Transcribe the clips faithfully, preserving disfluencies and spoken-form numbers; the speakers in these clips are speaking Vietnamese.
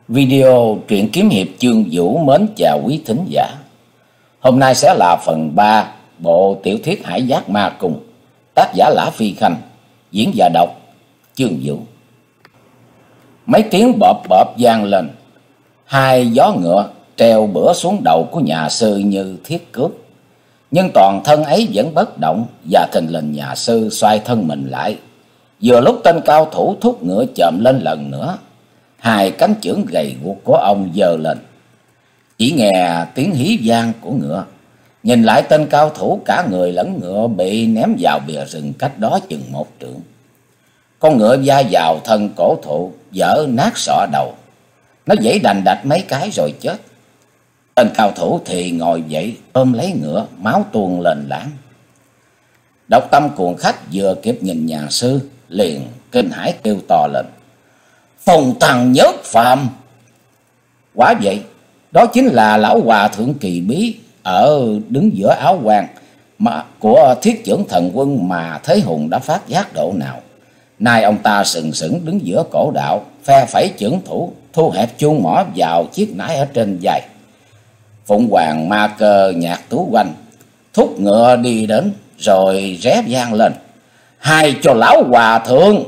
Video truyện kiếm hiệp Chương Vũ mến chào quý thính giả. Hôm nay sẽ là phần ba bộ tiểu thuyết Hải Giác Ma Cung, tác giả Lã Phi Khanh, diễn và đọc Chương Vũ. Mấy tiếng bợp bợp vang lên, hai gió ngựa treo bữa xuống đầu của nhà sư như thiết cước. Nhưng toàn thân ấy vẫn bất động, và thình lình nhà sư xoay thân mình lại. Vừa lúc tên cao thủ thúc ngựa chồm lên lần nữa, hai cánh chưởng gầy guộc của ông giơ lên. Chỉ nghe tiếng hí vang của ngựa, nhìn lại tên cao thủ cả người lẫn ngựa bị ném vào bìa rừng cách đó chừng một trượng. Con ngựa va vào thân cổ thụ, vỡ nát sọ đầu. Nó giãy đành đạch mấy cái rồi chết. Tên cao thủ thì ngồi dậy ôm lấy ngựa, máu tuôn lên láng. Độc Tâm cuồng khách vừa kịp nhìn nhà sư, liền kinh hãi kêu to lên: "Phong Tăng Nhất Phàm!" Quả vậy, đó chính là lão hòa thượng Kỳ Bí ở đứng giữa áo quan mà của Thiết Chưởng Thần Quân mà Thế Hùng đã phát giác độ nào. Nay ông ta sừng sững đứng giữa cổ đạo, phe phẩy chưởng thủ, thu hẹp chuông mỏ vào chiếc nải ở trên vai. Phụng Hoàng Ma Cơ nhạc tú quanh, thúc ngựa đi đến, rồi ré vang lên: "Hai cho lão hòa thượng!"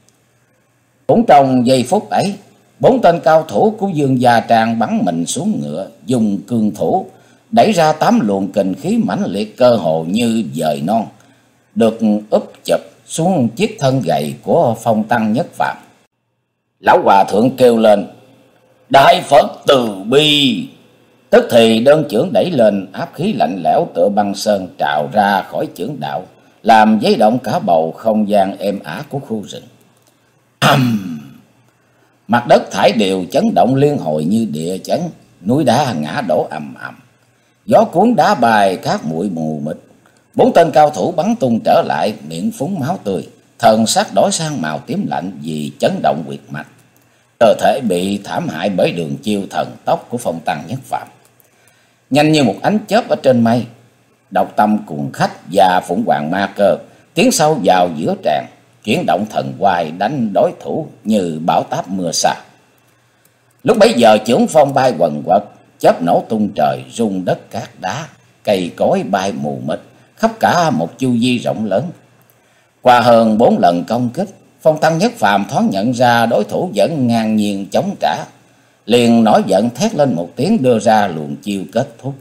Cũng trong giây phút ấy, bốn tên cao thủ của Dương Gia Trang bắn mình xuống ngựa, dùng cương thủ đẩy ra tám luồng kình khí mãnh liệt cơ hồ như dời non, được úp chụp xuống chiếc thân gầy của Phong Tăng Nhất Phàm. Lão hòa thượng kêu lên: "Đại Phật từ bi!" Tức thì đơn chưởng đẩy lên, áp khí lạnh lẽo tựa băng sơn trào ra khỏi chưởng đạo, làm giấy động cả bầu không gian êm ả của khu rừng. Ầm! Mặt đất thải đều chấn động liên hồi như địa chấn, núi đá ngã đổ ầm ầm, gió cuốn đá bay cát bụi mù mịt. Bốn tên cao thủ bắn tung trở lại, miệng phúng máu tươi, thần sắc đổi sang màu tím lạnh vì chấn động huyệt mạch. Cơ thể bị thảm hại bởi đường chiêu thần tốc của Phong Tăng Nhất Phàm. Nhanh như một ánh chớp ở trên mây, Độc Tâm cuồng khách và Phụng Hoàng Ma Cơ tiến sâu vào giữa tràng, chuyển động thần hoài đánh đối thủ như bão táp mưa xa. Lúc bấy giờ chưởng phong bay quần quật, chớp nổ tung trời, rung đất cát đá, cây cối bay mù mịt khắp cả một chu vi rộng lớn. Qua hơn bốn lần công kích, Phong Tăng Nhất Phàm thoáng nhận ra đối thủ vẫn ngang nhiên chống trả, liền nổi giận thét lên một tiếng, đưa ra luồng chiêu kết thúc.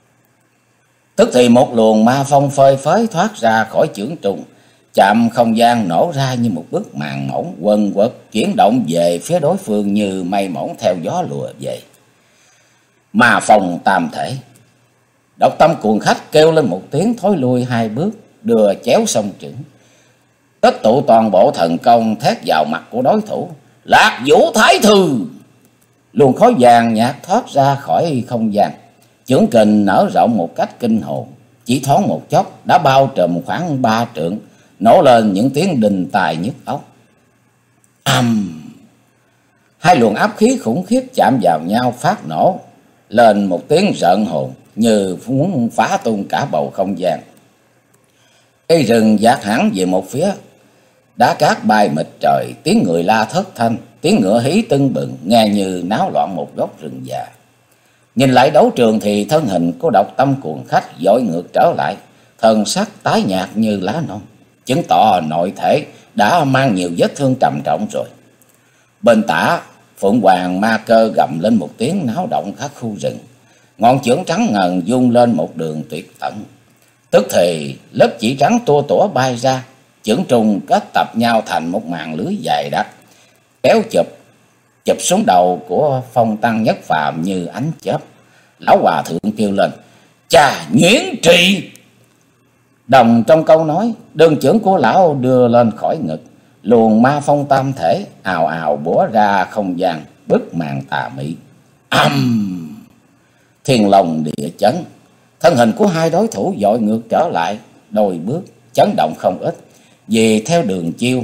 Tức thì một luồng ma phong phơi phới thoát ra khỏi chưởng trùng, chạm không gian nổ ra như một bức màn mỏng quần quật, chuyển động về phía đối phương như mây mỏng theo gió lùa về. Ma phong tam thể. Độc Tâm cuồng khách kêu lên một tiếng, thối lui hai bước, đưa chéo song chưởng, tích tụ toàn bộ thần công thét vào mặt của đối thủ: "Lạc Vũ Thái Thư!" Luồng khói vàng nhạt thoát ra khỏi không gian, chưởng kình nở rộng một cách kinh hồn, chỉ thoáng một chốc đã bao trùm khoảng ba trượng, nổ lên những tiếng đinh tai nhức óc. Ầm! Hai luồng áp khí khủng khiếp chạm vào nhau phát nổ lên một tiếng rợn hồn, như muốn phá tung cả bầu không gian. Cây rừng dạt hẳn về một phía, đá cát bay mịt trời, tiếng người la thất thanh, tiếng ngựa hí tưng bừng, nghe như náo loạn một góc rừng già. Nhìn lại đấu trường thì thân hình của Độc Tâm cuồng khách dội ngược trở lại, thần sắc tái nhạt như lá non, chứng tỏ nội thể đã mang nhiều vết thương trầm trọng rồi. Bên tả, Phượng Hoàng Ma Cơ gầm lên một tiếng náo động khắp khu rừng, ngọn chưởng trắng ngần vung lên một đường tuyệt tận. Tức thì lớp chỉ trắng tua tủa bay ra, chưởng trùng kết tập nhau thành một màn lưới dài đặc, kéo chụp chụp xuống đầu của Phong Tăng Nhất Phàm như ánh chớp. Lão hòa thượng kêu lên: "Chà, Nhuyễn Trì!" Đồng trong câu nói, đơn chưởng của lão đưa lên khỏi ngực, luồng ma phong tam thể ào ào bủa ra không gian, bức màn tà mị. Âm! Thiên long địa chấn, thân hình của hai đối thủ dội ngược trở lại đôi bước, chấn động không ít, vì theo đường chiêu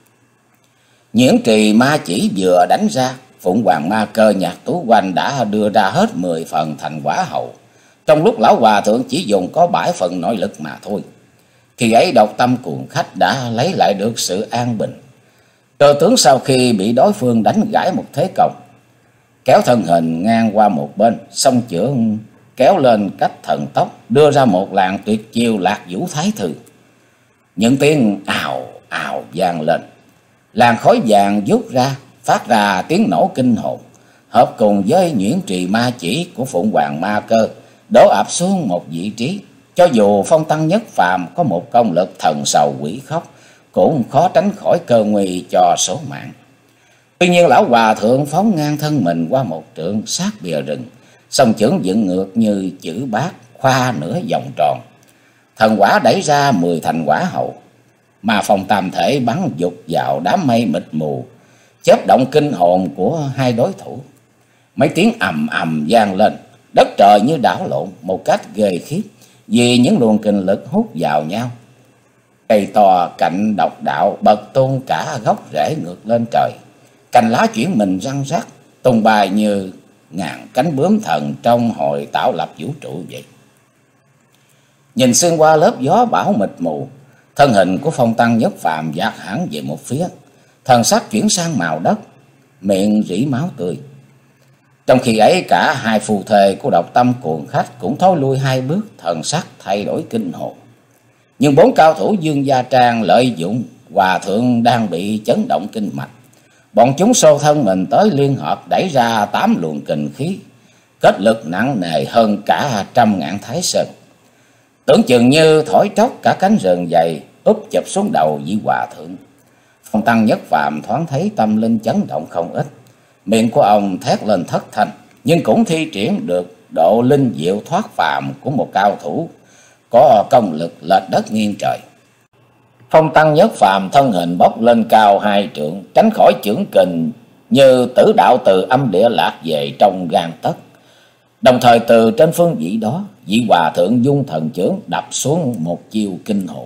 Nhuyễn Trì ma chỉ vừa đánh ra, Phụng Hoàng Ma Cơ nhạc tú quanh đã đưa ra hết mười phần thành quả hậu, trong lúc lão hòa thượng chỉ dùng có bảy phần nội lực mà thôi. Khi ấy Độc Tâm cuồng khách đã lấy lại được sự an bình. Cơ tướng sau khi bị đối phương đánh gãi một thế công, kéo thân hình ngang qua một bên, song chưởng kéo lên cách thần tốc, đưa ra một làn tuyệt chiêu Lạc Vũ Thái Thư. Những tiếng ào ào vang lên, làn khói vàng vút ra, phát ra tiếng nổ kinh hồn, hợp cùng với nhuyễn trì ma chỉ của Phụng Hoàng Ma Cơ đổ ập xuống một vị trí. Cho dù Phong Tăng Nhất Phàm có một công lực thần sầu quỷ khóc, cũng khó tránh khỏi cơ nguy cho số mạng. Tuy nhiên lão hòa thượng phóng ngang thân mình qua một trượng sát bìa rừng, song chưởng dựng ngược như chữ bát, khoa nửa vòng tròn. Thần quả đẩy ra mười thành quả hậu, mà phòng tam thể bắn dục vào đám mây mịt mù, chớp động kinh hồn của hai đối thủ. Mấy tiếng ầm ầm vang lên, đất trời như đảo lộn một cách ghê khiếp vì những luồng kinh lực hút vào nhau. Cây to cạnh độc đạo bật tung cả gốc rễ ngược lên trời, cành lá chuyển mình răng rắc, tung bay như ngàn cánh bướm thần trong hồi tạo lập vũ trụ vậy. Nhìn xuyên qua lớp gió bão mịt mù, thân hình của Phong Tăng Nhất Phàm dạt hẳn về một phía, thần sắc chuyển sang màu đất, miệng rỉ máu tươi. Trong khi ấy cả hai phù thề của Độc Tâm Cuồng Khách cũng thối lui hai bước, thần sắc thay đổi kinh hồn. Nhưng bốn cao thủ Dương Gia Trang lợi dụng hòa thượng đang bị chấn động kinh mạch, bọn chúng xô thân mình tới liên hợp đẩy ra tám luồng kình khí, kết lực nặng nề hơn cả trăm ngàn thái sơn. Tưởng chừng như thổi tróc cả cánh rừng dày úp chụp xuống đầu vị hòa thượng. Phong Tăng Nhất Phàm thoáng thấy tâm linh chấn động không ít, miệng của ông thét lên thất thanh, nhưng cũng thi triển được độ linh diệu thoát phàm của một cao thủ có công lực lệch đất nghiêng trời. Phong Tăng Nhất Phàm thân hình bốc lên cao hai trượng, tránh khỏi chưởng kình như tử đạo từ âm địa lạc về trong gan tấc. Đồng thời từ trên phương vị đó, vị hòa thượng dung thần chưởng đập xuống một chiêu kinh hồn.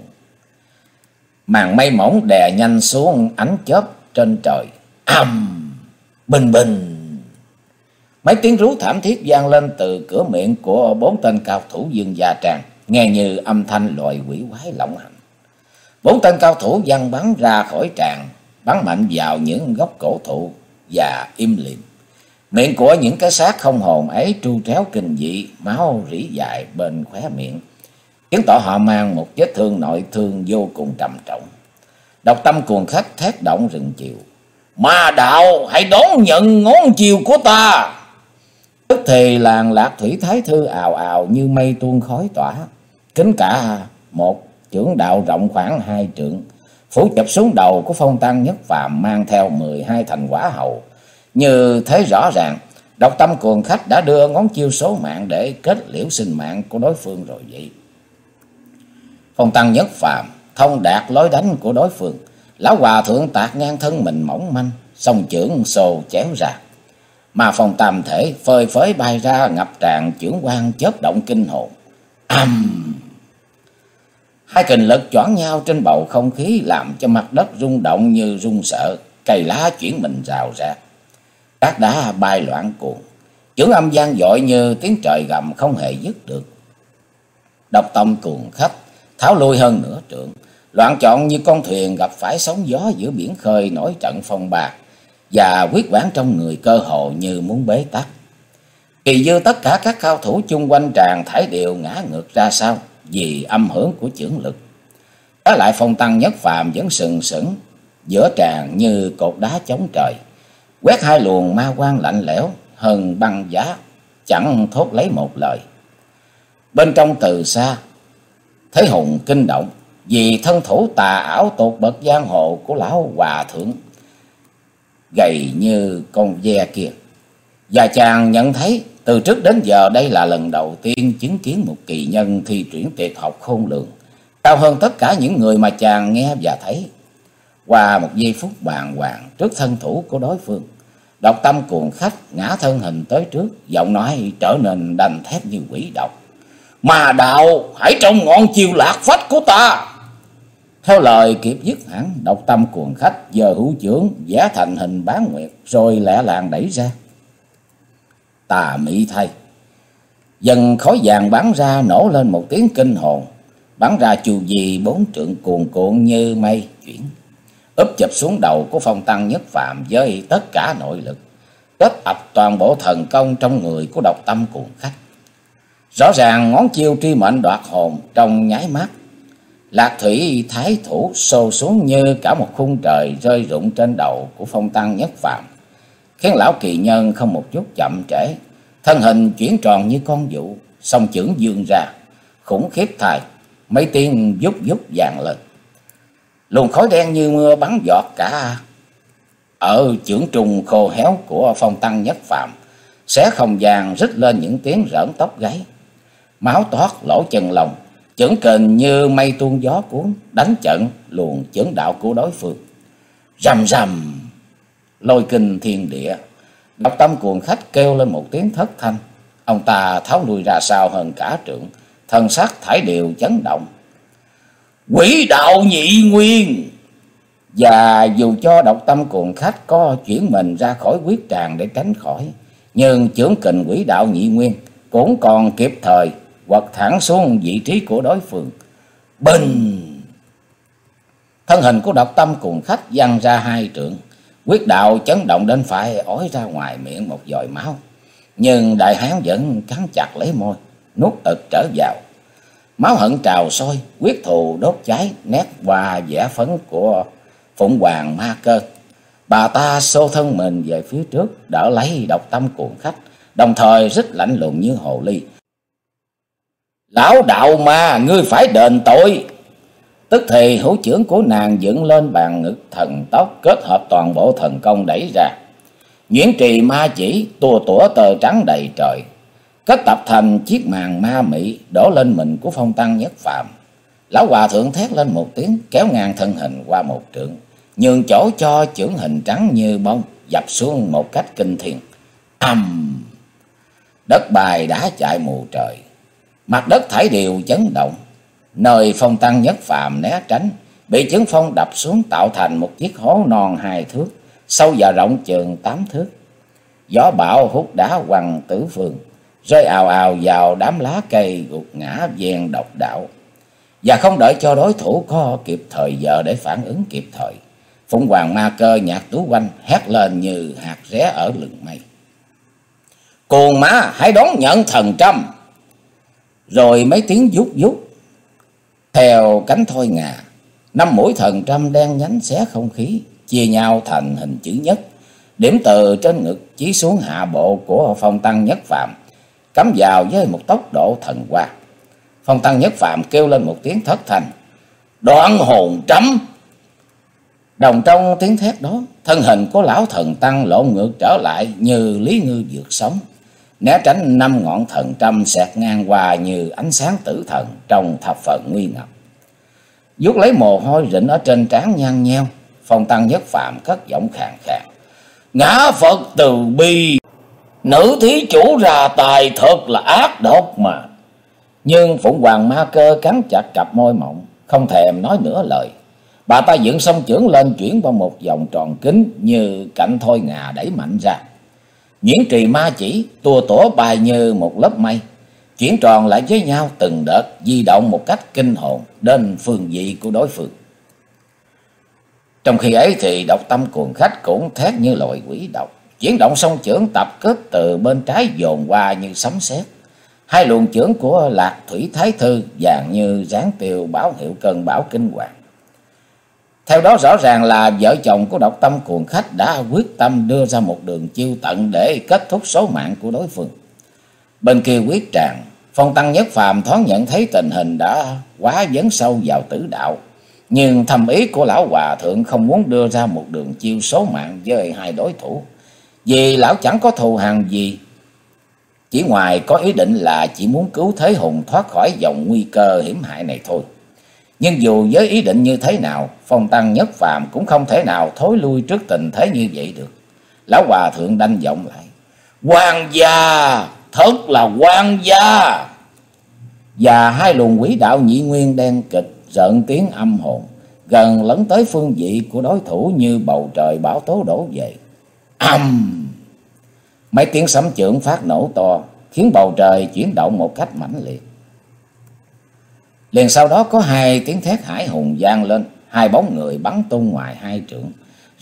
Màn mây mỏng đè nhanh xuống ánh chớp trên trời, ầm, bình bình. Mấy tiếng rú thảm thiết vang lên từ cửa miệng của bốn tên cao thủ Dương Gia Trang, nghe như âm thanh loài quỷ quái lộng hành. Bốn tên cao thủ văng bắn ra khỏi tràng, bắn mạnh vào những gốc cổ thụ và im lìm. Miệng của những cái xác không hồn ấy tru tréo kinh dị, máu rỉ dài bên khóe miệng, chứng tỏ họ mang một vết thương nội thương vô cùng trầm trọng. Độc Tâm Cuồng Khách thét động rừng chiều: Ma đạo, hãy đón nhận ngón chiều của ta! Tức thì làng Lạc Thủy Thái Thư ào ào như mây tuôn khói tỏa, kính cả một chưởng đạo rộng khoảng hai trượng, phủ chụp xuống đầu của Phong Tăng Nhất Phàm, mang theo mười hai thành quả hậu. Như thế rõ ràng, Độc Tâm Cuồng Khách đã đưa ngón chiêu số mạng để kết liễu sinh mạng của đối phương rồi vậy. Phong Tăng Nhất Phàm thông đạt lối đánh của đối phương, lão hòa thượng tạt ngang thân mình mỏng manh, song chưởng xô chéo ra, mà Phong Tam Thể phơi phới bay ra ngập tràn chưởng quang chớp động kinh hồn. Âm! Hai kình lực choảng nhau trên bầu không khí, làm cho mặt đất rung động như rung sợ, cây lá chuyển mình rào rạc, các đá bay loạn cuồng, chưởng âm vang dội như tiếng trời gầm không hề dứt được. Độc Tâm Cuồng Khách tháo lui hơn nửa trượng, loạn trọn như con thuyền gặp phải sóng gió giữa biển khơi nổi trận phong ba, và quyết đoán trong người cơ hồ như muốn bế tắc. Kỳ dư tất cả các cao thủ chung quanh tràng thải đều ngã ngược ra sau vì âm hưởng của chưởng lực. Trái lại Phong Tăng Nhất Phàm vẫn sừng sững giữa tràng như cột đá chống trời, quét hai luồng ma quang lạnh lẽo hơn băng giá, chẳng thốt lấy một lời. Bên trong từ xa thấy hùng kinh động vì thân thủ tà ảo tột bậc giang hồ của lão hòa thượng gầy như con ve kia. Và chàng nhận thấy từ trước đến giờ đây là lần đầu tiên chứng kiến một kỳ nhân thi triển tuyệt học khôn lường, cao hơn tất cả những người mà chàng nghe và thấy. Qua một giây phút bàng hoàng trước thân thủ của đối phương, Độc Tâm Cuồng Khách ngã thân hình tới trước, giọng nói trở nên đanh thép như quỷ độc: Ma đạo, hãy trông ngọn chiêu lạc phách của ta! Theo lời kịp dứt hẳn, Độc Tâm Cuồng Khách giơ hữu chưởng vẽ thành hình bán nguyệt, rồi lẹ làng đẩy ra. Tà mị thay, dần khói vàng bắn ra, nổ lên một tiếng kinh hồn, bắn ra chu vi bốn trượng cuồn cuộn như mây chuyển, úp chụp xuống đầu của Phong Tăng Nhất Phàm với tất cả nội lực. kết ập toàn bộ thần công trong người của Độc Tâm Cuồng Khách. Rõ ràng ngón chiêu truy mệnh đoạt hồn trong nháy mắt, Lạc Thủy Thái Thủ xô xuống như cả một khung trời rơi rụng trên đầu của Phong Tăng Nhất Phàm, khiến lão kỳ nhân không một chút chậm trễ, thân hình chuyển tròn như con dụ, song chưởng vươn ra, khủng khiếp thay, mấy tiếng vút vút vàng lên. Luồng khói đen như mưa bắn giọt cả ở chưởng trùng khô héo của Phong Tăng Nhất Phàm, xé không gian rít lên những tiếng rợn tóc gáy. Máu toát lỗ chân lông, chưởng kình như mây tuôn gió cuốn, đánh trận luồng chưởng đạo của đối phương. Rầm rầm, lôi kinh thiên địa. Độc Tâm Cuồng Khách kêu lên một tiếng thất thanh. Ông ta tháo lui ra sau hơn cả trượng, thân xác thải đều chấn động. Quỷ đạo nhị nguyên! Và dù cho Độc Tâm Cuồng Khách có chuyển mình ra khỏi quyết tràng để tránh khỏi, nhưng chưởng kình quỷ đạo nhị nguyên cũng còn kịp thời quật thẳng xuống vị trí của đối phương. Bình! Thân hình của Độc Tâm Cuồng Khách văng ra hai trượng, quyết đạo chấn động đến phải ói ra ngoài miệng một giọt máu. Nhưng đại hán vẫn cắn chặt lấy môi, nuốt ực trở vào. Máu hận trào sôi, quyết thù đốt cháy nét và vẻ phấn của Phụng Hoàng Ma Cơ. Bà ta xô thân mình về phía trước, đỡ lấy Độc Tâm Cuồng Khách, đồng thời rít lạnh lùng như hồ ly. Lão đạo ma, ngươi phải đền tội! Tức thì hữu chưởng của nàng dựng lên bàn ngực thần tốc, kết hợp toàn bộ thần công đẩy ra. Nhuyễn trì ma chỉ tua tủa tờ trắng đầy trời, kết tập thành chiếc màn ma mị đổ lên mình của Phong Tăng Nhất Phàm. Lão hòa thượng thét lên một tiếng, kéo ngang thân hình qua một trượng, nhường chỗ cho chưởng hình trắng như bông dập xuống một cách kinh thiên. Ầm! Đất bài đã chạy mù trời, mặt đất thải đều chấn động. Nơi Phong Tăng Nhất Phàm né tránh, bị chưởng phong đập xuống tạo thành một chiếc hố non hai thước, sâu và rộng chừng tám thước. Gió bão hút đá quăng tứ phương, rơi ào ào vào đám lá cây gục ngã ven độc đạo. Và không đợi cho đối thủ có kịp thời giờ để phản ứng kịp thời, Phụng Hoàng Ma Cơ nhạc tú quanh hét lên như hạt ré ở lừng mây. Cuồng má, hãy đón nhận thần trăm! Rồi mấy tiếng vút vút theo cánh thôi ngà, năm mũi thần trăm đen nhánh xé không khí, chia nhau thành hình chữ nhất, điểm từ trên ngực chí xuống hạ bộ của Phong Tăng Nhất Phàm, cắm vào với một tốc độ thần hoa. Phong Tăng Nhất Phàm kêu lên một tiếng thất thanh, đoạn hồn trắm! Đồng trong tiếng thét đó, thân hình của lão thần tăng lộn ngược trở lại như lý ngư vượt sóng, né tránh năm ngọn thần trăm xẹt ngang qua như ánh sáng tử thần trong thập phần nguy ngập. Vuốt lấy mồ hôi rịn ở trên trán nhăn nheo, Phong Tăng Nhất Phàm cất giọng khàn khàn, ngã Phật từ bi, nữ thí chủ ra tài thật là ác độc mà. Nhưng Phụng Hoàng Ma Cơ cắn chặt cặp môi mọng, không thèm nói nửa lời. Bà ta dựng song chưởng lên, chuyển qua một vòng tròn kính như cạnh thôi ngà đẩy mạnh ra. Nhuyễn trì ma chỉ tua tủa bay như một lớp mây, chuyển tròn lại với nhau từng đợt, di động một cách kinh hồn đến phương vị của đối phương. Trong khi ấy thì Độc Tâm Cuồng Khách cũng thét như loài quỷ độc, chuyển động song chưởng tập kết từ bên trái dồn qua như sấm sét. Hai luồng chưởng của Lạc Thủy Thái Thư vàng như dáng tiêu báo hiệu cơn bão kinh hoàng. Theo đó rõ ràng là vợ chồng của Độc Tâm Cuồng Khách đã quyết tâm đưa ra một đường chiêu tận để kết thúc số mạng của đối phương. Bên kia quyết tràng, Phong Tăng Nhất Phàm thoáng nhận thấy tình hình đã quá dấn sâu vào tử đạo, nhưng thầm ý của lão hòa thượng không muốn đưa ra một đường chiêu số mạng với hai đối thủ, vì lão chẳng có thù hằn gì, chỉ ngoài có ý định là chỉ muốn cứu Thế Hùng thoát khỏi dòng nguy cơ hiểm hại này thôi. Nhưng dù với ý định như thế nào, Phong Tăng Nhất Phàm cũng không thể nào thối lui trước tình thế như vậy được. Lão hòa thượng đanh giọng lại, quan gia, thật là quan gia! Và hai luồng quỷ đạo nhị nguyên đen kịch rợn tiếng âm hồn, gần lấn tới phương vị của đối thủ như bầu trời bão tố đổ về. Âm! Mấy tiếng sấm chưởng phát nổ to, khiến bầu trời chuyển động một cách mãnh liệt. Liền sau đó có hai tiếng thét hải hùng vang lên, hai bóng người bắn tung ngoài hai trượng,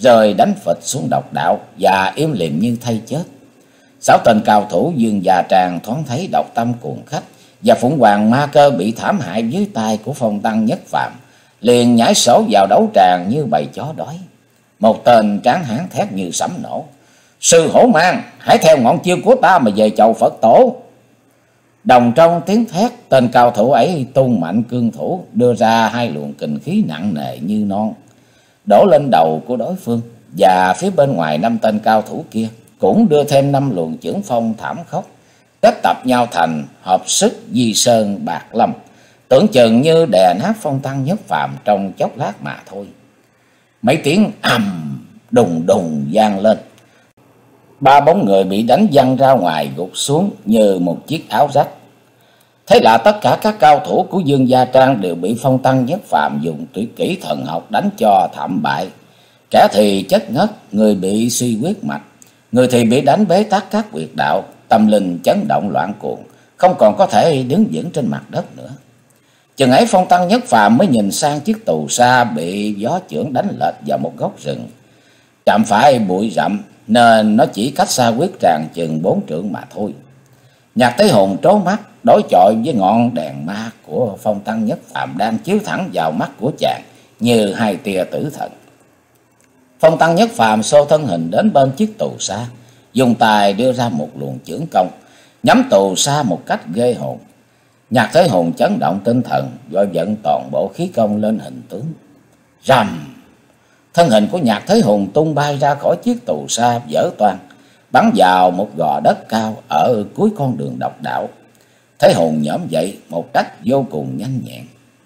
rồi đánh phịch xuống độc đạo và im lìm như thay chết. Sáu tên cao thủ Dương Gia Trang thoáng thấy độc tâm cuồng khách và Phụng Hoàng Ma Cơ bị thảm hại dưới tay của Phong Tăng Nhất Phàm, liền nhảy sổ vào đấu tràng như bầy chó đói. Một tên tráng hán thét như sấm nổ: "Sư Hổ Mang, hãy theo ngọn chiêu của ta mà về chầu Phật tổ!" Đồng trong tiếng thét, tên cao thủ ấy tung mạnh cương thủ, đưa ra hai luồng kình khí nặng nề như non, đổ lên đầu của đối phương. Và phía bên ngoài năm tên cao thủ kia cũng đưa thêm năm luồng chưởng phong thảm khốc, kết tập nhau thành hợp sức di sơn bạc lâm, tưởng chừng như đè nát Phong Tăng Nhất Phàm trong chốc lát mà thôi. Mấy tiếng ầm đùng đùng vang lên, ba bóng người bị đánh văng ra ngoài gục xuống như một chiếc áo rách. Thế là tất cả các cao thủ của Dương Gia Trang đều bị Phong Tăng Nhất Phàm dùng tuyệt kỹ thần học đánh cho thảm bại. Kẻ thì chết ngất, người bị suy huyết mạch, người thì bị đánh bế tắc các huyệt đạo, tâm linh chấn động loạn cuồng, không còn có thể đứng vững trên mặt đất nữa. Chừng ấy Phong Tăng Nhất Phàm mới nhìn sang chiếc tù sa bị gió chưởng đánh lệch vào một góc rừng. Chạm phải bụi rậm nên nó chỉ cách xa huyết tràng chừng bốn trượng mà thôi. Nhạc Thế Hùng trố mắt đối chọi với ngọn đèn ma của Phong Tăng Nhất Phàm đang chiếu thẳng vào mắt của chàng như hai tia tử thần. Phong Tăng Nhất Phàm xô thân hình đến bên chiếc tù sa, dùng tay đưa ra một luồng chưởng công, nhắm tù sa một cách ghê hồn. Nhạc Thế Hùng chấn động tinh thần, gọi vận toàn bộ khí công lên hình tướng. Rầm! Thân hình của Nhạc Thế Hùng tung bay ra khỏi chiếc tù sa vỡ toang, bắn vào một gò đất cao ở cuối con đường độc đạo. Thế Hùng nhổm dậy một cách vô cùng nhanh nhẹn,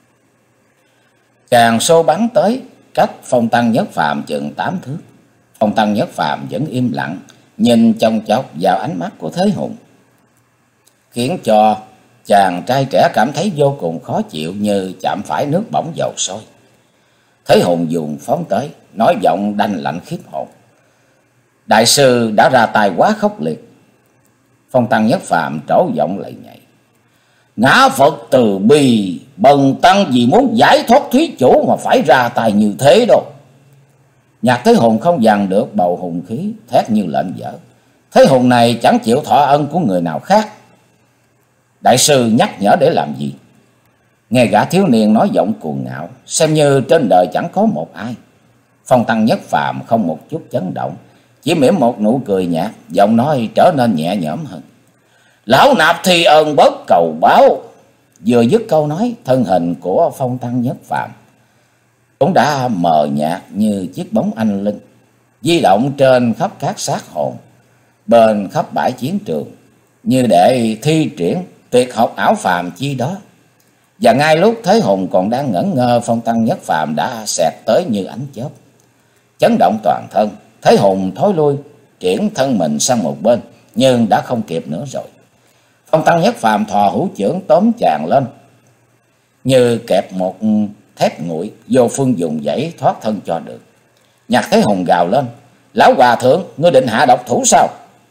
càng xô bắn tới cách Phong Tăng Nhất Phàm chừng tám thước. Phong Tăng Nhất Phàm vẫn im lặng, nhìn chòng chọc vào ánh mắt của Thế Hùng, khiến cho chàng trai trẻ cảm thấy vô cùng khó chịu, như chạm phải nước bỏng dầu sôi. Thế Hùng dùng phóng tới, nói giọng đanh lạnh khiếp hồn: "Đại sư đã ra tay quá khốc liệt." Phong Tăng Nhất Phàm trổ giọng lạy nhạy: "Ngã Phật từ bi, bần tăng vì muốn giải thoát thí chủ mà phải ra tay như thế đâu." Nhạc Thế Hùng không dằn được bầu hùng khí, thét như lợn dở: "Thế Hùng này chẳng chịu thọ ân của người nào khác. Đại sư nhắc nhở để làm gì?" Nghe gã thiếu niên nói giọng cuồng ngạo, xem như trên đời chẳng có một ai. Phong Tăng Nhất Phàm không một chút chấn động, chỉ mỉm một nụ cười nhạt, giọng nói trở nên nhẹ nhõm hơn: "Lão nạp thi ơn bất cầu báo." Vừa dứt câu nói, thân hình của Phong Tăng Nhất Phàm cũng đã mờ nhạt như chiếc bóng anh linh, di động trên khắp các xác hồn, bên khắp bãi chiến trường, như để thi triển tuyệt học ảo phàm chi đó. Và ngay lúc Thế Hùng còn đang ngẩn ngơ, Phong Tăng Nhất Phàm đã xẹt tới như ánh chớp, chấn động toàn thân. Thế Hùng thối lui, triển thân mình sang một bên, nhưng đã không kịp nữa rồi. Phong Tăng Nhất Phàm thò hữu chưởng tóm chàng lên, như kẹp một thép nguội, vô phương dùng dãy thoát thân cho được. Nhạc Thế Hùng gào lên: "Lão hòa thượng, ngươi định hạ độc thủ sao?"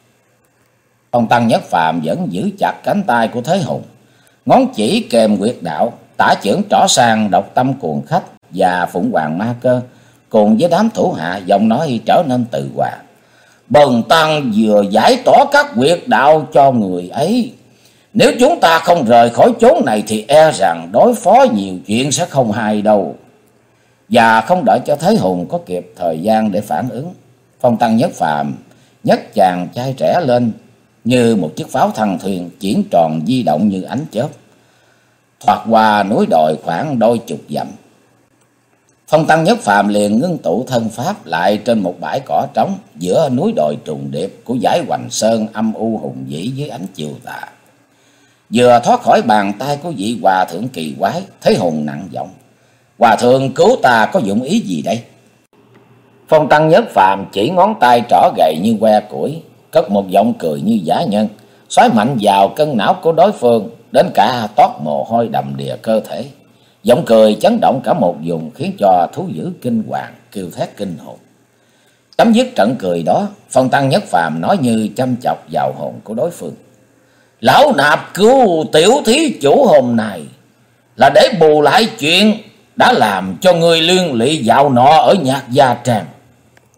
Phong Tăng Nhất Phàm vẫn giữ chặt cánh tay của Thế Hùng, ngón chỉ kèm huyệt đạo, tả chưởng trỏ sang độc tâm cuồng khách và Phụng Hoàng Ma Cơ, cùng với đám thủ hạ, giọng nói trở nên từ hòa: "Bần tăng vừa giải tỏa các huyệt đạo cho người ấy. Nếu chúng ta không rời khỏi chốn này thì e rằng đối phó nhiều chuyện sẽ không hay đâu." Và không đợi cho Thế Hùng có kịp thời gian để phản ứng, Phong Tăng Nhất Phàm nhấc chàng trai trẻ lên như một chiếc pháo thăng thuyền, chuyển tròn di động như ánh chớp, thoạt qua núi đồi khoảng đôi chục dặm. Phong Tăng Nhất Phàm liền ngưng tụ thân pháp lại trên một bãi cỏ trống giữa núi đồi trùng điệp của dãy Hoành Sơn âm u hùng vĩ dưới ánh chiều tà. Vừa thoát khỏi bàn tay của vị hòa thượng kỳ quái, Thế Hùng nặng giọng: "Hòa thượng cứu ta có dụng ý gì đây?" Phong Tăng Nhất Phàm chỉ ngón tay trỏ gầy như que củi, cất một giọng cười như giả nhân, xoáy mạnh vào cân não của đối phương, đến cả toát mồ hôi đầm đìa cơ thể. Giọng cười chấn động cả một vùng, khiến cho thú dữ kinh hoàng kêu thét kinh hồn. Chấm dứt trận cười đó, Phong Tăng Nhất Phàm nói như châm chọc vào hồn của đối phương: "Lão nạp cứu tiểu thí chủ hôm nay là để bù lại chuyện đã làm cho người liên lụy dạo nọ ở Nhạc Gia Trang.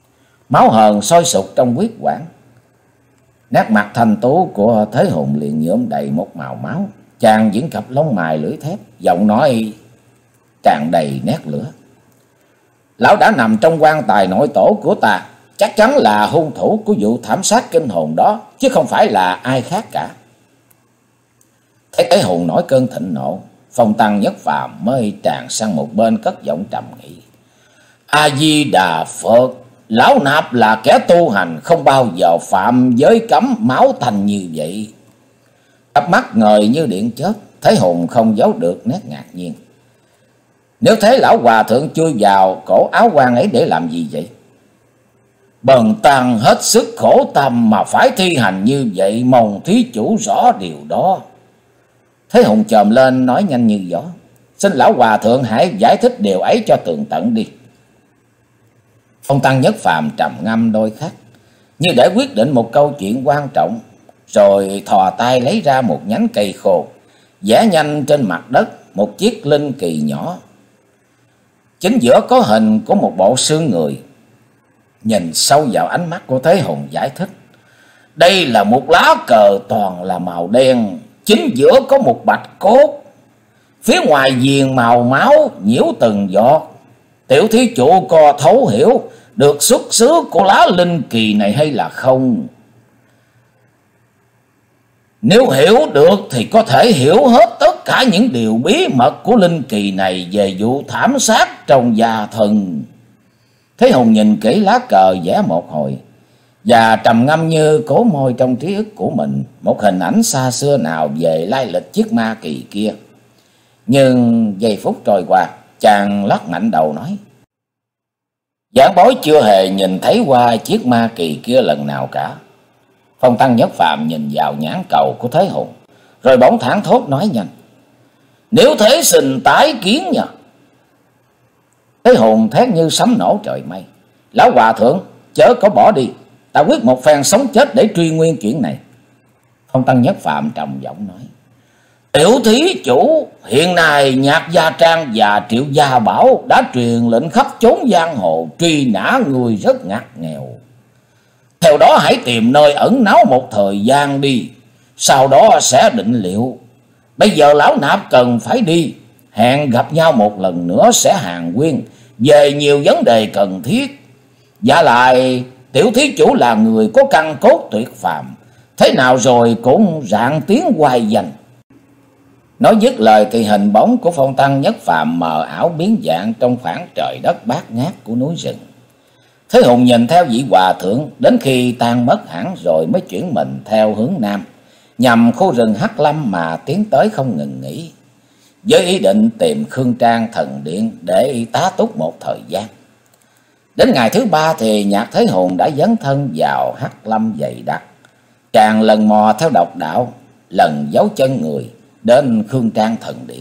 máu hờn sôi sục trong huyết quản. Nét mặt thanh tú của Thế Hùng liền nhuộm đầy một màu máu. Chàng diễn cặp lông mày lưỡi thép, giọng nói tràn đầy nét lửa. Lão đã nằm trong quan tài nội tổ của ta, chắc chắn là hung thủ của vụ thảm sát kinh hồn đó, chứ không phải là ai khác cả. Thấy Thế Hùng nổi cơn thịnh nộ, Phong Tăng Nhất Phàm mới tràn sang một bên cất giọng trầm nghị. A Di Đà Phật, lão nạp là kẻ tu hành không bao giờ phạm giới cấm máu thành như vậy. Cặp mắt ngời như điện chớp, Thế Hùng không giấu được nét ngạc nhiên. Nếu thế lão hòa thượng chui vào cổ áo quan ấy để làm gì vậy? Bần tăng hết sức khổ tâm mà phải thi hành như vậy, mong thí chủ rõ điều đó. Thế Hùng chồm lên nói nhanh như gió. Xin lão hòa thượng hãy giải thích điều ấy cho tường tận đi. Phong Tăng Nhất Phàm trầm ngâm đôi khắc, như để quyết định một câu chuyện quan trọng, rồi thò tay lấy ra một nhánh cây khô, vẽ nhanh trên mặt đất một chiếc linh kỳ nhỏ. Chính giữa có hình của một bộ xương người. Nhìn sâu vào ánh mắt của Thế Hùng giải thích. Đây là một lá cờ toàn là màu đen, chính giữa có một bạch cốt, phía ngoài viền màu máu nhiễu từng giọt. Tiểu thí chủ có thấu hiểu được xuất xứ của lá linh kỳ này hay là không? Nếu hiểu được thì có thể hiểu hết tất cả những điều bí mật của linh kỳ này về vụ thảm sát trong gia thần. Thế Hùng nhìn kỹ lá cờ vẽ một hồi và trầm ngâm như cố môi trong trí ức của mình một hình ảnh xa xưa nào về lai lịch chiếc ma kỳ kia. Nhưng giây phút trôi qua, chàng lắc mạnh đầu nói. Giảng bối chưa hề nhìn thấy qua chiếc ma kỳ kia lần nào cả. Phong Tăng Nhất Phàm nhìn vào nhãn cầu của Thế Hùng, rồi bỗng thảng thốt nói nhanh. Nếu thế xin tái kiến nha. Thế Hùng thét như sấm nổ trời mây. Lão hòa thượng, chớ có bỏ đi, ta quyết một phen sống chết để truy nguyên chuyện này. Phong Tăng Nhất Phàm trầm giọng nói. Tiểu thí chủ, hiện nay Nhạc Gia Trang và Triệu Gia Bảo đã truyền lệnh khắp chốn giang hồ truy nã người rất ngặt nghèo. Theo đó hãy tìm nơi ẩn náu một thời gian đi, sau đó sẽ định liệu. Bây giờ lão nạp cần phải đi, hẹn gặp nhau một lần nữa sẽ hàn huyên về nhiều vấn đề cần thiết. Và lại tiểu thí chủ là người có căn cốt tuyệt phàm, thế nào rồi cũng rạng tiếng hoài danh. Nói dứt lời thì hình bóng của Phong Tăng Nhất Phàm mờ ảo biến dạng trong khoảng trời đất bát ngát của núi rừng. Thế Hùng nhìn theo vị hòa thượng đến khi tan mất hẳn rồi mới chuyển mình theo hướng nam, nhằm khu rừng Hắc Lâm mà tiến tới không ngừng nghỉ, với ý định tìm Khương Trang thần điện để tá túc một thời gian. Đến ngày thứ ba thì Nhạc Thế Hùng đã dấn thân vào Hắc Lâm dày đặc. Chàng lần mò theo độc đạo, lần dấu chân người đến Khương Trang thần điện.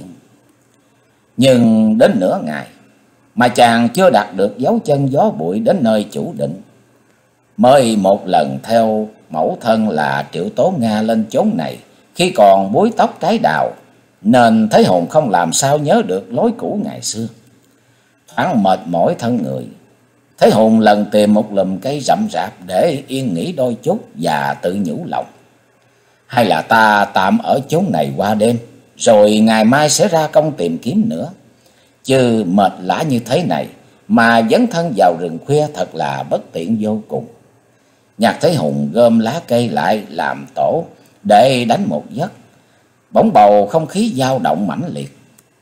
Nhưng đến nửa ngày mà chàng chưa đạt được dấu chân gió bụi đến nơi chủ định. Mới một lần theo mẫu thân là Triệu Tố Nga lên chốn này khi còn búi tóc trái đào, nên Thế Hùng không làm sao nhớ được lối cũ ngày xưa. Thoáng mệt mỏi thân người, Thế Hùng lần tìm một lùm cây rậm rạp để yên nghỉ đôi chút và tự nhủ lòng. Hay là ta tạm ở chốn này qua đêm, rồi ngày mai sẽ ra công tìm kiếm nữa. Chứ mệt lả như thế này mà dấn thân vào rừng khuya thật là bất tiện vô cùng. Nhạc Thế Hùng gom lá cây lại làm tổ để đánh một giấc. Bỗng bầu không khí dao động mãnh liệt,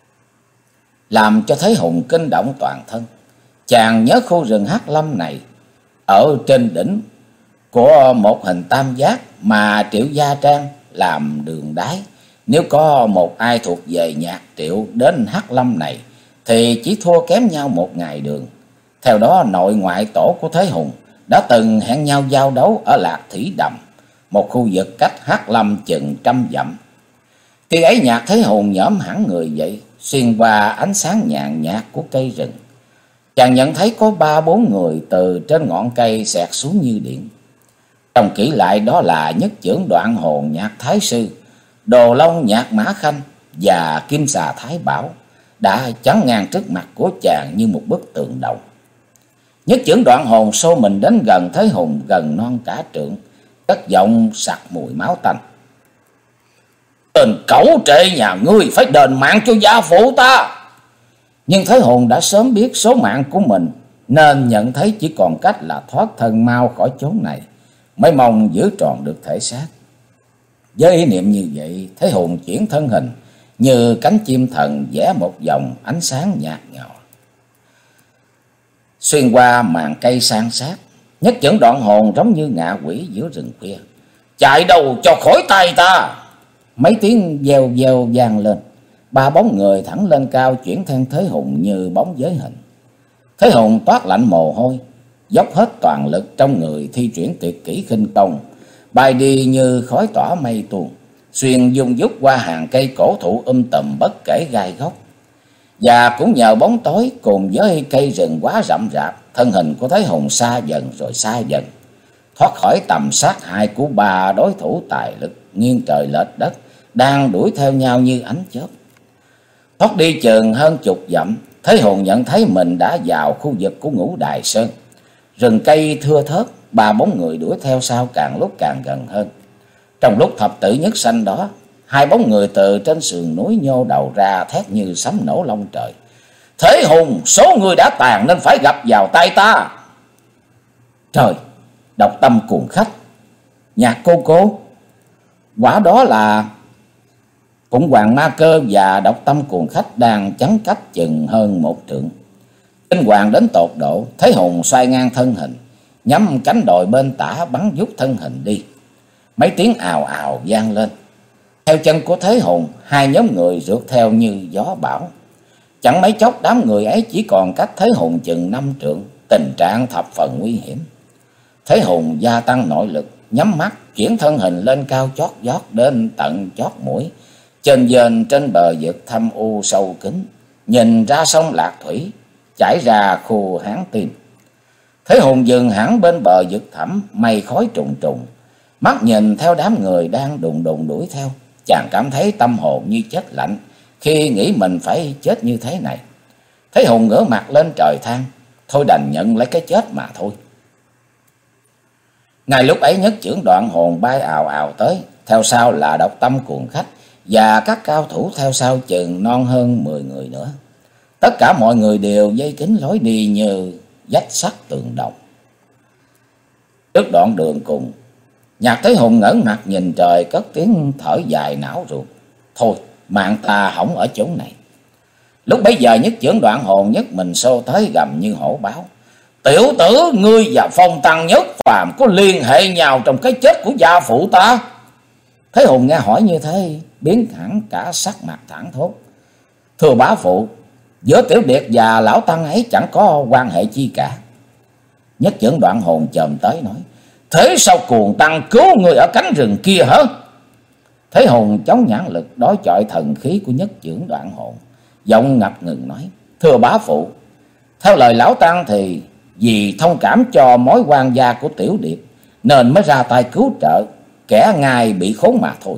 làm cho Thế Hùng kinh động toàn thân. Chàng nhớ khu rừng Hắc Lâm này, ở trên đỉnh của một hình tam giác mà Triệu Gia Trang làm đường đái. Nếu có một ai thuộc về Nhạc Triệu đến Hắc Lâm này thì chỉ thua kém nhau một ngày đường. Theo đó nội ngoại tổ của Thế Hùng đã từng hẹn nhau giao đấu ở Lạc Thủy Đầm, một khu vực cách Hắc Lâm chừng trăm dặm. Khi ấy Nhạc Thế Hùng nhõm hẳn người dậy, xuyên qua ánh sáng nhàn nhạt của cây rừng. Chàng nhận thấy có ba bốn người từ trên ngọn cây xẹt xuống như điện. Trông kỹ lại đó là Nhất Chưởng Đoạn Hồn Nhạc Thái Sư, Đồ Long Nhạc Mã Khanh và Kim Xà Thái Bảo đã chắn ngang trước mặt của chàng như một bức tường đồng. Nhất chưởng đoạn hồn xô mình đến gần Thế Hùng gần non cả trượng, cất giọng sặc mùi máu tanh. Tên cẩu trệ nhà ngươi phải đền mạng cho gia phụ ta. Nhưng Thế Hùng đã sớm biết số mạng của mình, nên nhận thấy chỉ còn cách là thoát thân mau khỏi chốn này, mới mong giữ tròn được thể xác. Với ý niệm như vậy, Thế Hùng chuyển thân hình như cánh chim thần vẽ một vòng ánh sáng nhạt nhòa xuyên qua màn cây san sát. Nhất chưởng đoạn hồn giống như ngạ quỷ giữa rừng khuya. Chạy đâu cho khỏi tay ta. Mấy tiếng veo veo vang lên. Ba bóng người thẳng lên cao chuyển theo Thế Hùng như bóng giới hình. Thế Hùng toát lạnh mồ hôi, dốc hết toàn lực trong người thi chuyển tuyệt kỹ khinh công, bay đi như khói tỏa mây tuôn, xuyên dung dút qua hàng cây cổ thụ um tùm bất kể gai góc. Và cũng nhờ bóng tối cùng với cây rừng quá rậm rạp, thân hình của Thế Hùng xa dần rồi xa dần, thoát khỏi tầm sát hại của ba đối thủ tài lực nghiêng trời lệch đất đang đuổi theo nhau như ánh chớp. Thoát đi chừng hơn chục dặm, Thế Hùng nhận thấy mình đã vào khu vực của Ngũ Đài Sơn. Rừng cây thưa thớt, ba bóng người đuổi theo sau càng lúc càng gần hơn. Trong lúc thập tử nhất sanh đó, hai bóng người từ trên sườn núi nhô đầu ra thét như sấm nổ long trời. Thế Hùng, số người đã tàn nên phải gặp vào tay ta. Trời, độc tâm cuồng khách, Nhạc Cô Cô. Quả đó là cũng Hoàng Ma Cơ và độc tâm cuồng khách đang chắn cách chừng hơn một trượng. Kinh hoàng đến tột độ, Thế Hùng xoay ngang thân hình, nhắm cánh đồi bên tả bắn vút thân hình đi. Mấy tiếng ào ào vang lên. Theo chân của Thế Hùng, hai nhóm người rượt theo như gió bão. Chẳng mấy chốc đám người ấy chỉ còn cách Thế Hùng chừng năm trượng, tình trạng thập phần nguy hiểm. Thế Hùng gia tăng nội lực, nhắm mắt chuyển thân hình lên cao chót vót đến tận chót mũi, chênh vênh trên bờ vực thâm u sâu kín, nhìn ra sông Lạc Thủy chảy ra khu Hán Tim. Thế Hùng dừng hẳn bên bờ vực thẳm, mây khói trùng trùng, mắt nhìn theo đám người đang đùng đùng đuổi theo. Chàng cảm thấy tâm hồn như chết lạnh khi nghĩ mình phải chết như thế này. Thế Hùng ngửa mặt lên trời than, thôi đành nhận lấy cái chết mà thôi. Ngay lúc ấy nhất chưởng đoạn hồn bay ào ào tới, theo sau là độc tâm cuồng khách và các cao thủ theo sau chừng non hơn mười người nữa. Tất cả mọi người đều vây kín lối đi như vách sắt tường đồng. Trước đoạn đường cùng, Nhạc Thế Hùng ngẩng mặt nhìn trời cất tiếng thở dài não ruột. Thôi, mạng ta hỏng ở chỗ này. Lúc bấy giờ nhất chưởng đoạn hồn nhất mình xô tới gầm như hổ báo. Tiểu tử, ngươi và Phong Tăng Nhất Phàm có liên hệ nhau trong cái chết của gia phụ ta? Thế Hùng nghe hỏi như thế, biến hẳn cả sắc mặt thẳng thốt. Thưa bá phụ, giữa Tiểu Điệt và lão tăng ấy chẳng có quan hệ chi cả. Nhất chưởng đoạn hồn chồm tới nói. Thế sao cuồng tăng cứu người ở cánh rừng kia hả? Thế Hùng chống nhãn lực đối chọi thần khí của nhất chưởng đoạn hồn, giọng ngập ngừng nói. Thưa bá phụ, theo lời lão tăng thì vì thông cảm cho mối quan gia của Tiểu Điệt nên mới ra tay cứu trợ kẻ ngài bị khốn mà thôi.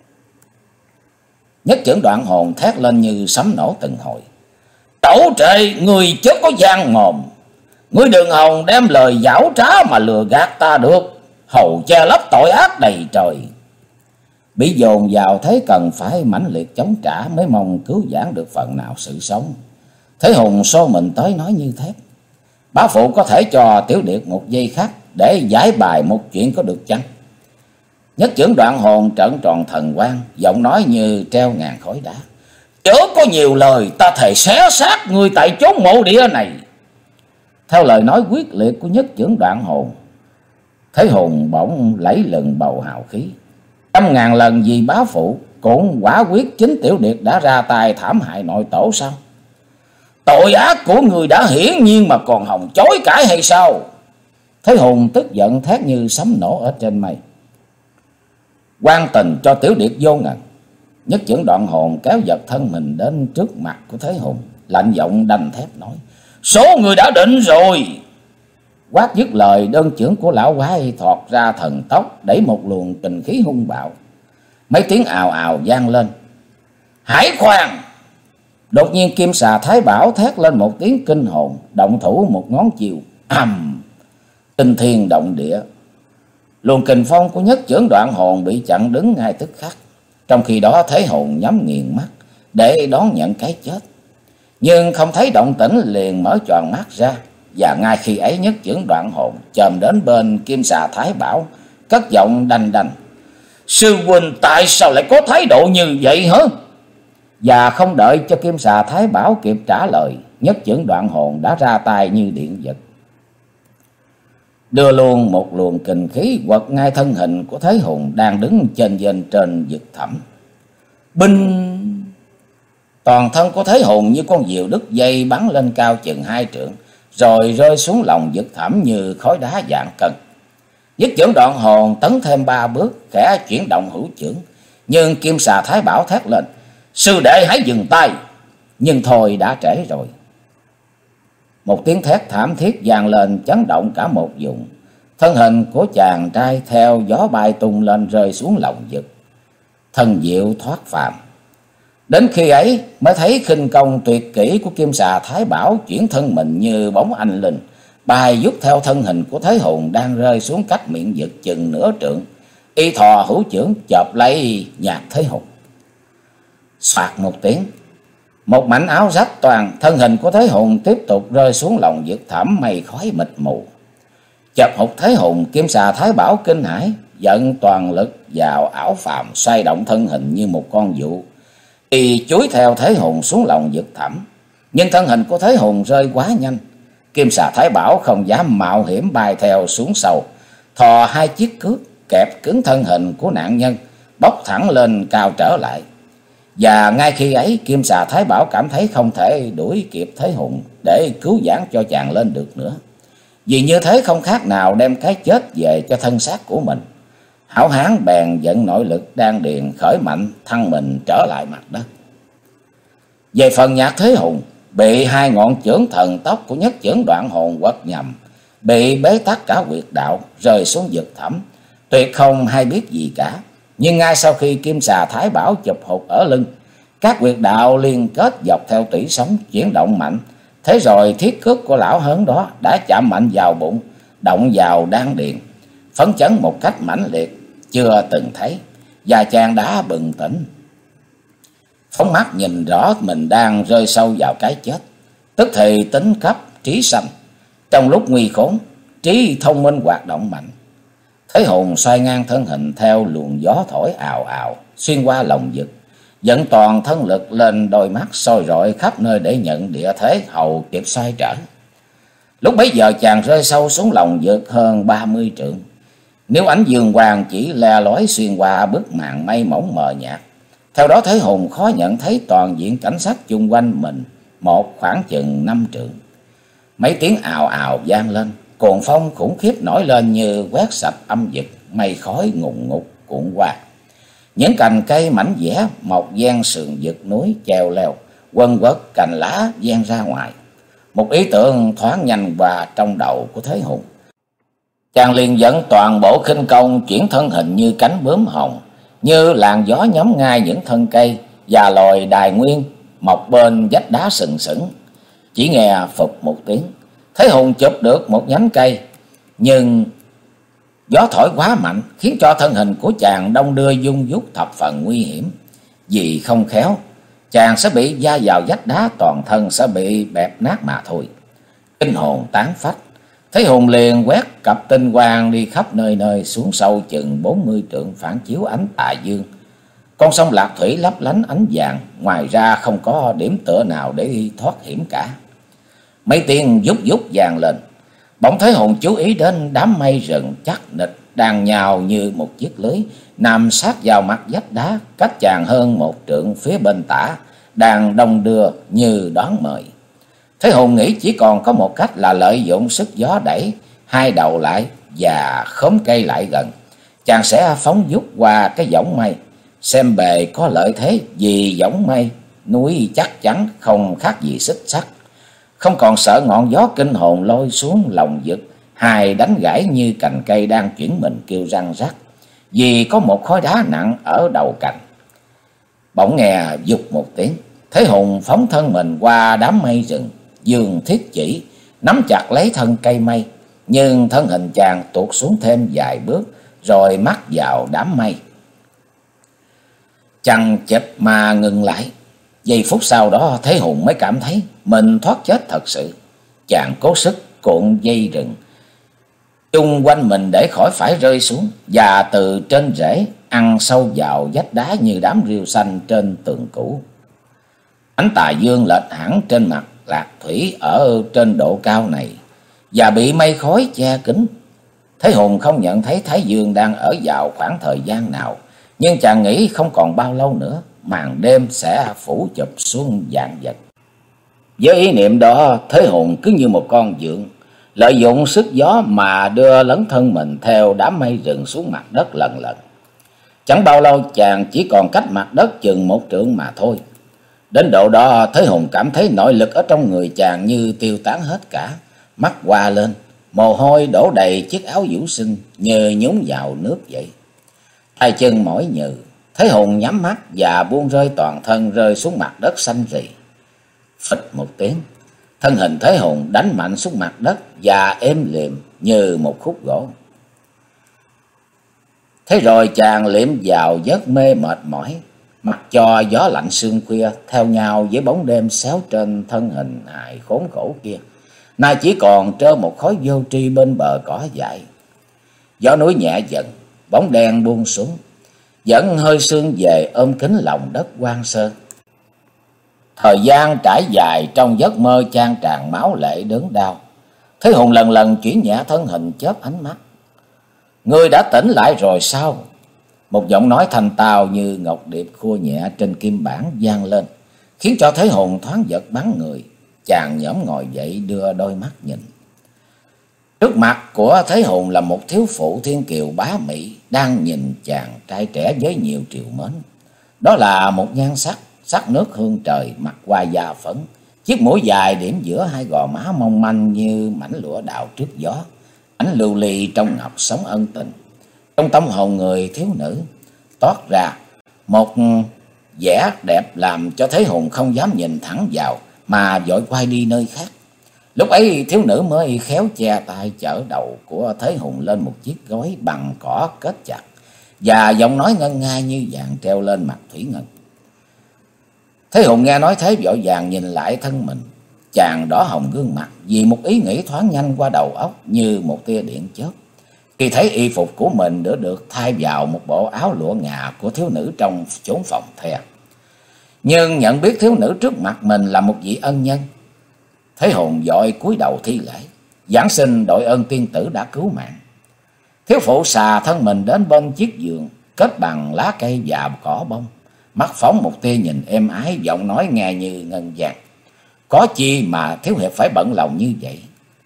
Nhất chưởng đoạn hồn thét lên như sấm nổ từng hồi. Cẩu trệ, người chớ có gian mồm. Ngươi đừng hòng đem lời giảo trá mà lừa gạt ta được. Hầu che lấp tội ác đầy trời. Bị dồn vào thế cần phải mãnh liệt chống trả mới mong cứu vãn được phần nào sự sống. Thế Hùng xô mình tới nói như thế. Bá phụ có thể cho Tiểu Điệt một giây khắc để giải bài một chuyện có được chăng? Nhất chưởng đoạn hồn trợn tròn thần quang, giọng nói như treo ngàn khói đá. Chớ có nhiều lời, ta thề xé xác người tại chốn mộ địa này. Theo lời nói quyết liệt của nhất chưởng đoạn hồn, Thế Hùng bỗng lấy lừng bầu hào khí. Trăm ngàn lần vì bá phụ cũng quả quyết chính Tiểu Điệt đã ra tay thảm hại nội tổ sao? Tội ác của người đã hiển nhiên mà còn hòng chối cãi hay sao? Thế Hùng tức giận thét như sấm nổ ở trên mây. Quan tình cho Tiểu Điệt vô ngần. Nhất chưởng đoạn hồn kéo giật thân mình đến trước mặt của Thế Hùng, lạnh giọng đanh thép nói. Số người đã định rồi. Quát dứt lời, đơn chưởng của lão quái thọt ra thần tốc, đẩy một luồng kình khí hung bạo. Mấy tiếng ào ào vang lên. Hải khoan! Đột nhiên Kim Xà Thái Bảo thét lên một tiếng kinh hồn, động thủ một ngón chiều, ầm, tinh thiên động địa. Luồng kình phong của nhất chưởng đoạn hồn bị chặn đứng ngay tức khắc. Trong khi đó Thế Hồn nhắm nghiền mắt để đón nhận cái chết, nhưng không thấy động tĩnh liền mở choàng mắt ra. Và ngay khi ấy nhất chưởng đoạn hồn chồm đến bên Kim Xà Thái Bảo, cất giọng đanh đanh: "Sư huynh tại sao lại có thái độ như vậy hả?" Và không đợi cho Kim Xà Thái Bảo kịp trả lời, nhất chưởng đoạn hồn đã ra tay như điện giật, đưa luôn một luồng kình khí quật ngay thân hình của Thế Hùng đang đứng trên dên trên vực thẳm. Binh! Toàn thân của Thế Hùng như con diều đứt dây bắn lên cao chừng hai trượng, rồi rơi xuống lòng vực thẳm như khối đá dạng cân. Nhất chưởng đoạn hồn tấn thêm ba bước, khẽ chuyển động hữu chưởng, nhưng Kim Xà Thái Bảo thét lên: "Sư đệ hãy dừng tay!" Nhưng thôi đã trễ rồi. Một tiếng thét thảm thiết vang lên chấn động cả một vùng. Thân hình của chàng trai theo gió bay tung lên rơi xuống lòng vực, thần diệu thoát phàm. Đến khi ấy mới thấy khinh công tuyệt kỹ của Kim Xà Thái Bảo chuyển thân mình như bóng anh linh, bay vút theo thân hình của Thế Hùng đang rơi xuống cách miệng vực chừng nửa trượng. Y thò hữu chưởng chộp lấy nhạc Thế Hùng. Soạt một tiếng, một mảnh áo rách toàn, thân hình của Thế Hùng tiếp tục rơi xuống lòng vực thẳm mây khói mịt mù. Chợt hụt Thế Hùng, Kim Xà Thái Bảo kinh hãi, dẫn toàn lực vào ảo phàm, xoay động thân hình như một con dụ, y chúi theo Thế Hùng xuống lòng vực thẳm. Nhưng thân hình của Thế Hùng rơi quá nhanh, Kim Xà Thái Bảo không dám mạo hiểm bay theo xuống sâu, thò hai chiếc cước kẹp cứng thân hình của nạn nhân, bốc thẳng lên cao trở lại. Và ngay khi ấy Kim Xà Thái Bảo cảm thấy không thể đuổi kịp Thế Hùng để cứu vãn cho chàng lên được nữa, vì như thế không khác nào đem cái chết về cho thân xác của mình. Hảo hán bèn dẫn nội lực đan điền khởi mạnh, thăng mình trở lại mặt đất. Về phần nhạc Thế Hùng, bị hai ngọn chưởng thần tốc của nhất chưởng đoạn hồn quật nhầm, bị bế tắc cả huyệt đạo, rơi xuống vực thẳm, tuyệt không hay biết gì cả. Nhưng ngay sau khi Kim Xà Thái Bảo chụp hụt ở lưng, các huyệt đạo liên kết dọc theo tủy sống chuyển động mạnh. Thế rồi thiết cước của lão hớn đó đã chạm mạnh vào bụng, động vào đan điền, phấn chấn một cách mãnh liệt chưa từng thấy, và chàng đã bừng tỉnh. Phóng mắt nhìn rõ mình đang rơi sâu vào cái chết, tức thì tính cấp trí sanh. Trong lúc nguy khốn, trí thông minh hoạt động mạnh. Thế Hùng xoay ngang thân hình theo luồng gió thổi ào ào xuyên qua lòng vực, dẫn toàn thân lực lên đôi mắt soi rọi khắp nơi để nhận địa thế hầu kịp xoay trở. Lúc bấy giờ chàng rơi sâu xuống lòng vực hơn ba mươi trượng. Nếu ánh dương quang chỉ le lói xuyên qua bức màn mây mỏng mờ nhạt, theo đó Thế Hùng khó nhận thấy toàn diện cảnh sát chung quanh mình một khoảng chừng năm trượng. Mấy tiếng ào ào vang lên, cuồng phong khủng khiếp nổi lên như quét sạch âm vực, mây khói ngùn ngụt cuộn qua. Những cành cây mảnh vẽ mọc ven sườn vực núi treo leo, quần quật cành lá vang ra ngoài. Một ý tưởng thoáng nhanh qua trong đầu của Thế Hùng. Chàng liền dẫn toàn bộ khinh công chuyển thân hình như cánh bướm hồng, như làn gió nhóm ngay những thân cây và loài đài nguyên mọc bên vách đá sừng sững. Chỉ nghe phụt một tiếng, Thế Hùng chụp được một nhánh cây, nhưng gió thổi quá mạnh khiến cho thân hình của chàng đong đưa dung dút thập phần nguy hiểm. Vì không khéo, chàng sẽ bị va vào vách đá, toàn thân sẽ bị bẹp nát mà thôi. Kinh hồn tán phách, Thế Hùng liền quét cặp tinh quang đi khắp nơi nơi xuống sâu chừng bốn mươi trượng, phản chiếu ánh tà dương. Con sông Lạc Thủy lấp lánh ánh vàng, ngoài ra không có điểm tựa nào để thoát hiểm cả. Mấy tiếng vút vút vang lên, bỗng Thế Hùng chú ý đến đám mây rừng chắc nịch đang nhào như một chiếc lưới nằm sát vào mặt vách đá cách chàng hơn một trượng phía bên tả, đang đong đưa như đón mời. Thế Hùng nghĩ chỉ còn có một cách là lợi dụng sức gió đẩy hai đầu lại và khóm cây lại gần. Chàng sẽ phóng vút qua cái võng mây, xem bề có lợi thế, vì võng mây núi chắc chắn không khác gì xích sắt, không còn sợ ngọn gió kinh hồn lôi xuống lòng vực, hai đánh gãy như cành cây đang chuyển mình kêu răng rắc, vì có một khối đá nặng ở đầu cành. Bỗng nghe vụt một tiếng, Thế Hùng phóng thân mình qua đám mây rừng, dương thiết chỉ nắm chặt lấy thân cây mây, nhưng thân hình chàng tuột xuống thêm vài bước rồi mắc vào đám mây. Chằng chịt mà ngừng lại. Giây phút sau đó Thế Hùng mới cảm thấy mình thoát chết thật sự. Chàng cố sức cuộn dây rừng chung quanh mình để khỏi phải rơi xuống, và từ trên rễ ăn sâu vào vách đá như đám rêu xanh trên tường cũ. Ánh tà dương lệch hẳn trên mặt Lạc Thủy ở trên độ cao này và bị mây khói che kín. Thế Hùng không nhận thấy Thái Dương đang ở vào khoảng thời gian nào, nhưng chàng nghĩ không còn bao lâu nữa màn đêm sẽ phủ chụp xuống vạn vật. Với ý niệm đó, Thế Hùng cứ như một con dượng, lợi dụng sức gió mà đưa lấn thân mình theo đám mây rừng xuống mặt đất lần lần. Chẳng bao lâu chàng chỉ còn cách mặt đất chừng một trượng mà thôi. Đến độ đó Thế Hùng cảm thấy nội lực ở trong người chàng như tiêu tán hết cả, mắt hoa lên, mồ hôi đổ đầy chiếc áo vũ sinh như nhúng vào nước vậy. Tay chân mỏi nhừ, Thế Hùng nhắm mắt và buông rơi toàn thân rơi xuống mặt đất xanh rì. Phịch một tiếng, thân hình Thế Hùng đánh mạnh xuống mặt đất và êm liềm như một khúc gỗ. Thế rồi chàng liệm vào giấc mê mệt mỏi, mặc cho gió lạnh sương khuya theo nhau với bóng đêm xéo trên thân hình hài khốn khổ kia, nay chỉ còn trơ một khói vô tri bên bờ cỏ dại. Gió núi nhẹ dần, bóng đen buông xuống, dẫn hơi sương về ôm kín lòng đất hoang sơ. Thời gian trải dài trong giấc mơ chan tràn máu lệ đớn đau. Thế Hùng lần lần chuyển nhẹ thân hình chớp ánh mắt. Ngươi đã tỉnh lại rồi sao? Một giọng nói thanh tao như ngọc điệp khua nhẹ trên kim bản vang lên, khiến cho Thế Hùng thoáng giật bắn người. Chàng nhõm ngồi dậy đưa đôi mắt nhìn. Trước mặt của Thế Hùng là một thiếu phụ thiên kiều bá mỹ đang nhìn chàng trai trẻ với nhiều triều mến. Đó là một nhan sắc sắc nước hương trời, mặt hoa da phấn, chiếc mũi dài điểm giữa hai gò má mong manh như mảnh lụa đào trước gió, ánh lưu ly trong ngọc sống ân tình. Trong tâm hồn người thiếu nữ toát ra một vẻ đẹp làm cho Thế Hùng không dám nhìn thẳng vào mà vội quay đi nơi khác. Lúc ấy thiếu nữ mới khéo che tay chở đầu của Thế Hùng lên một chiếc gối bằng cỏ kết chặt, và giọng nói ngân nga như vàng treo lên mặt thủy ngân. Thế Hùng nghe nói thế vội vàng nhìn lại thân mình. Chàng đỏ hồng gương mặt vì một ý nghĩ thoáng nhanh qua đầu óc như một tia điện chớp, khi thấy y phục của mình đã được thay vào một bộ áo lụa ngà của thiếu nữ trong chốn phòng the. Nhưng nhận biết thiếu nữ trước mặt mình là một vị ân nhân, Thế Hùng vội cúi đầu thi lễ, giảng xin đội ơn tiên tử đã cứu mạng. Thiếu phụ xà thân mình đến bên chiếc giường kết bằng lá cây và cỏ bông, mắt phóng một tia nhìn êm ái, giọng nói nghe như ngân vang. Có chi mà thiếu hiệp phải bận lòng như vậy?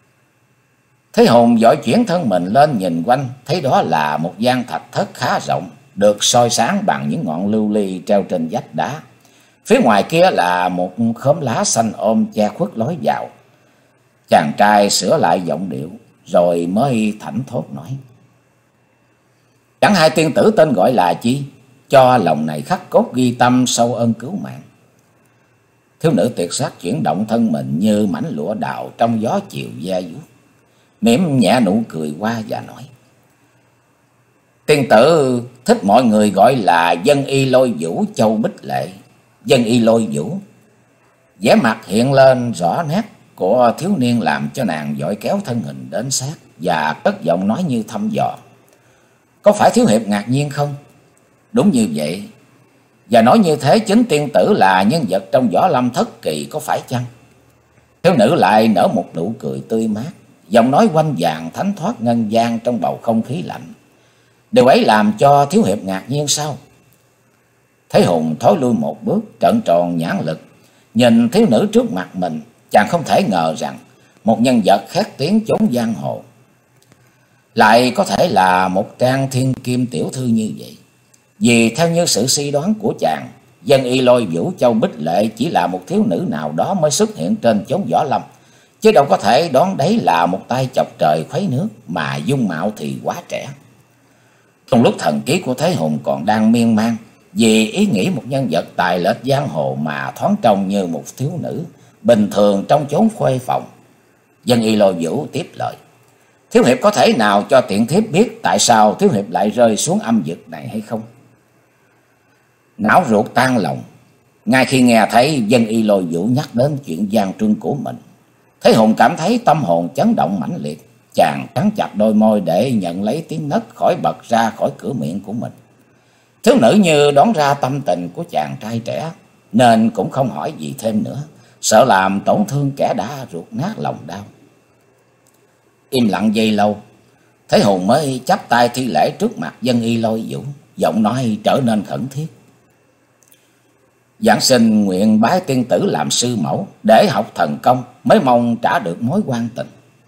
Thế Hùng vội chuyển thân mình lên nhìn quanh, thấy đó là một gian thạch thất khá rộng, được soi sáng bằng những ngọn lưu ly treo trên vách đá. Phía ngoài kia là một khóm lá xanh ôm che khuất lối vào. Chàng trai sửa lại giọng điệu rồi mới thảnh thốt nói: Chẳng hai tiên tử tên gọi là chi, cho lòng này khắc cốt ghi tâm sâu ơn cứu mạng. Thiếu nữ tuyệt sắc chuyển động thân mình như mảnh lụa đào trong gió chiều da vuốt, mỉm nhẹ nụ cười qua và nói: Tiên tử thích mọi người gọi là Dân Y Lôi Vũ Châu Bích Lệ. Dân Y Lôi Vũ. Vẻ mặt hiện lên rõ nét của thiếu niên làm cho nàng vội kéo thân hình đến sát và cất giọng nói như thăm dò: Có phải thiếu hiệp ngạc nhiên không? Đúng như vậy. Và nói như thế chính tiên tử là nhân vật trong võ lâm thất kỳ có phải chăng? Thiếu nữ lại nở một nụ cười tươi mát, giọng nói quanh vàng thánh thoát ngân vang trong bầu không khí lạnh. Điều ấy làm cho thiếu hiệp ngạc nhiên sao? Thế Hùng thối lui một bước, trợn tròn nhãn lực nhìn thiếu nữ trước mặt mình. Chàng không thể ngờ rằng một nhân vật khét tiếng chốn giang hồ lại có thể là một trang thiên kim tiểu thư như vậy. Vì theo như sự suy đoán của chàng, Dân Y Lôi Vũ Châu Bích Lệ chỉ là một thiếu nữ nào đó mới xuất hiện trên chốn võ lâm, chứ đâu có thể đoán đấy là một tay chọc trời khuấy nước mà dung mạo thì quá trẻ. Trong lúc thần trí của Thế Hùng còn đang miên man vì ý nghĩ một nhân vật tài lệch giang hồ mà thoáng trông như một thiếu nữ bình thường trong chốn khuê phòng, Dân Y Lôi Vũ tiếp lời: Thiếu hiệp có thể nào cho tiện thiếp biết tại sao thiếu hiệp lại rơi xuống âm vực này hay không? Não ruột tan lòng, ngay khi nghe thấy Dân Y Lôi Vũ nhắc đến chuyện gian truân của mình, Thế Hùng cảm thấy tâm hồn chấn động mãnh liệt. Chàng cắn chặt đôi môi để nhận lấy tiếng nấc khỏi bật ra khỏi cửa miệng của mình. Thiếu nữ như đoán ra tâm tình của chàng trai trẻ, nên cũng không hỏi gì thêm nữa, sợ làm tổn thương kẻ đã ruột nát lòng đau. Im lặng giây lâu, Thế Hùng mới chắp tay thi lễ trước mặt Dân Y Lôi Vũ, giọng nói trở nên khẩn thiết: Giảng sinh nguyện bái tiên tử làm sư mẫu, để học thần công, mới mong trả được mối quan tình.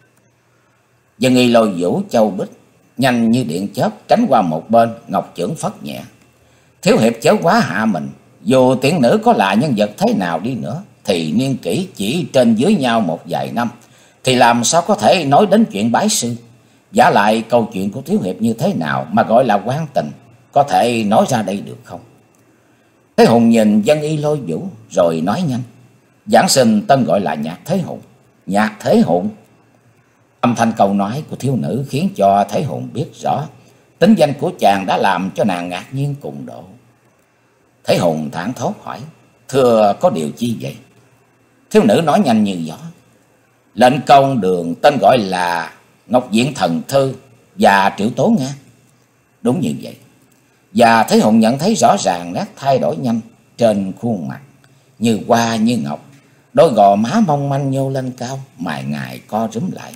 Dân Y Lôi Vũ châu bích, nhanh như điện chớp tránh qua một bên, ngọc chưởng phất nhẹ: Thiếu hiệp chớ quá hạ mình, dù tiên nữ có là nhân vật thế nào đi nữa, thì niên kỷ chỉ trên dưới nhau một vài năm, thì làm sao có thể nói đến chuyện bái sư. Giả lại câu chuyện của thiếu hiệp như thế nào mà gọi là quan tình, có thể nói ra đây được không? Thế Hùng nhìn Dân Y Lôi Vũ rồi nói nhanh: Giảng sinh tên gọi là Nhạc Thế Hùng. Nhạc Thế Hùng? Âm thanh câu nói của thiếu nữ khiến cho Thế Hùng biết rõ tính danh của chàng đã làm cho nàng ngạc nhiên cùng độ. Thế Hùng thảng thốt hỏi: Thưa có điều chi vậy? Thiếu nữ nói nhanh như gió: Lệnh công đường tên gọi là Ngọc Diện Thần Thư và Triệu Tố Nga. Đúng như vậy. Và Thế Hùng nhận thấy rõ ràng nét thay đổi nhanh trên khuôn mặt, như hoa như ngọc, đôi gò má mong manh nhô lên cao, mày ngài co rúm lại,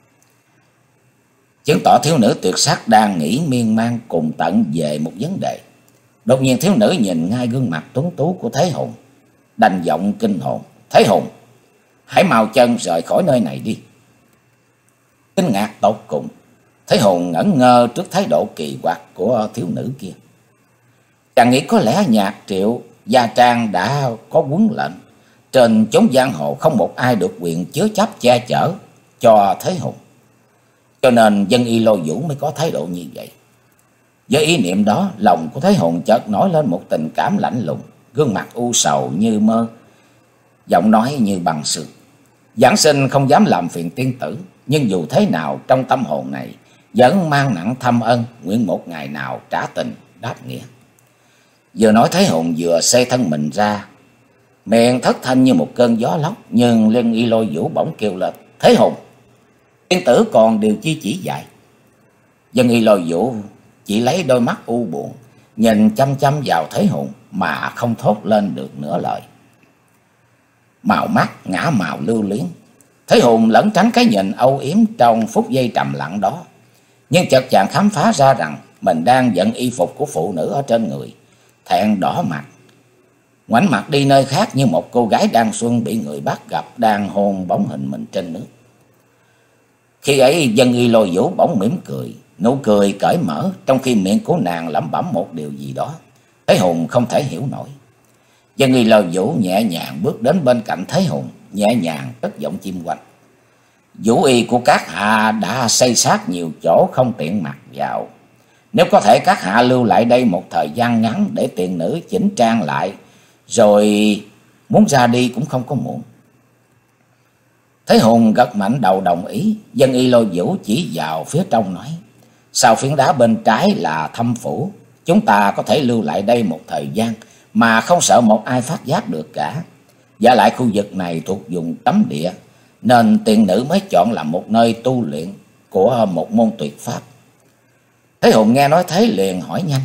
chứng tỏ thiếu nữ tuyệt sắc đang nghĩ miên man cùng tận về một vấn đề. Đột nhiên thiếu nữ nhìn ngay gương mặt tuấn tú của Thế Hùng, đành giọng kinh hồn: Thế Hùng, hãy mau chân rời khỏi nơi này đi. Kinh ngạc tột cùng, Thế Hùng ngẩn ngơ trước thái độ kỳ quặc của thiếu nữ kia. Chàng nghĩ có lẽ Nhạc Triệu Gia Trang đã có huấn lệnh, trên chốn giang hồ không một ai được quyền chứa chấp che chở cho Thế Hùng, cho nên Dân Y Lôi Vũ mới có thái độ như vậy. Với ý niệm đó, lòng của Thế Hùng chợt nổi lên một tình cảm lạnh lùng, gương mặt u sầu như mơ, giọng nói như bằng sương: Giảng sinh không dám làm phiền tiên tử, nhưng dù thế nào trong tâm hồn này vẫn mang nặng thâm ân, nguyện một ngày nào trả tình đáp nghĩa. Vừa nói Thế Hùng vừa xoay thân mình ra, miệng thất thanh như một cơn gió lốc, nhưng Dân Y Lôi Vũ bỗng kêu lên: Thế Hùng, tiên tử còn điều chi chỉ dạy? Dân Y Lôi Vũ chỉ lấy đôi mắt u buồn nhìn chăm chăm vào Thế Hùng mà không thốt lên được nửa lời. Màu mắt ngã màu lưu luyến, Thế Hùng lẩn tránh cái nhìn âu yếm trong phút giây trầm lặng đó, nhưng chợt chàng khám phá ra rằng mình đang giận y phục của phụ nữ ở trên người, thẹn đỏ mặt, ngoảnh mặt đi nơi khác như một cô gái đang xuân bị người bắt gặp đang hôn bóng hình mình trên nước. Khi ấy Dân Y Lôi Vũ bỗng mỉm cười, nụ cười cởi mở, trong khi miệng của nàng lẩm bẩm một điều gì đó Thế Hùng không thể hiểu nổi. Dân Y Lôi Vũ nhẹ nhàng bước đến bên cạnh Thế Hùng, nhẹ nhàng cất giọng chim quanh: Vũ y của các hạ đã xây sát nhiều chỗ không tiện mặc vào, nếu có thể các hạ lưu lại đây một thời gian ngắn để tiện nữ chỉnh trang lại, rồi muốn ra đi cũng không có muộn. Thế Hùng gật mạnh đầu đồng ý. Dân Y Lôi Vũ chỉ vào phía trong nói: Sau phiến đá bên trái là thâm phủ, chúng ta có thể lưu lại đây một thời gian mà không sợ một ai phát giác được cả. Và lại khu vực này thuộc vùng cấm địa, nên tiền nữ mới chọn làm một nơi tu luyện của một môn tuyệt pháp. Thế Hùng nghe nói thế liền hỏi nhanh: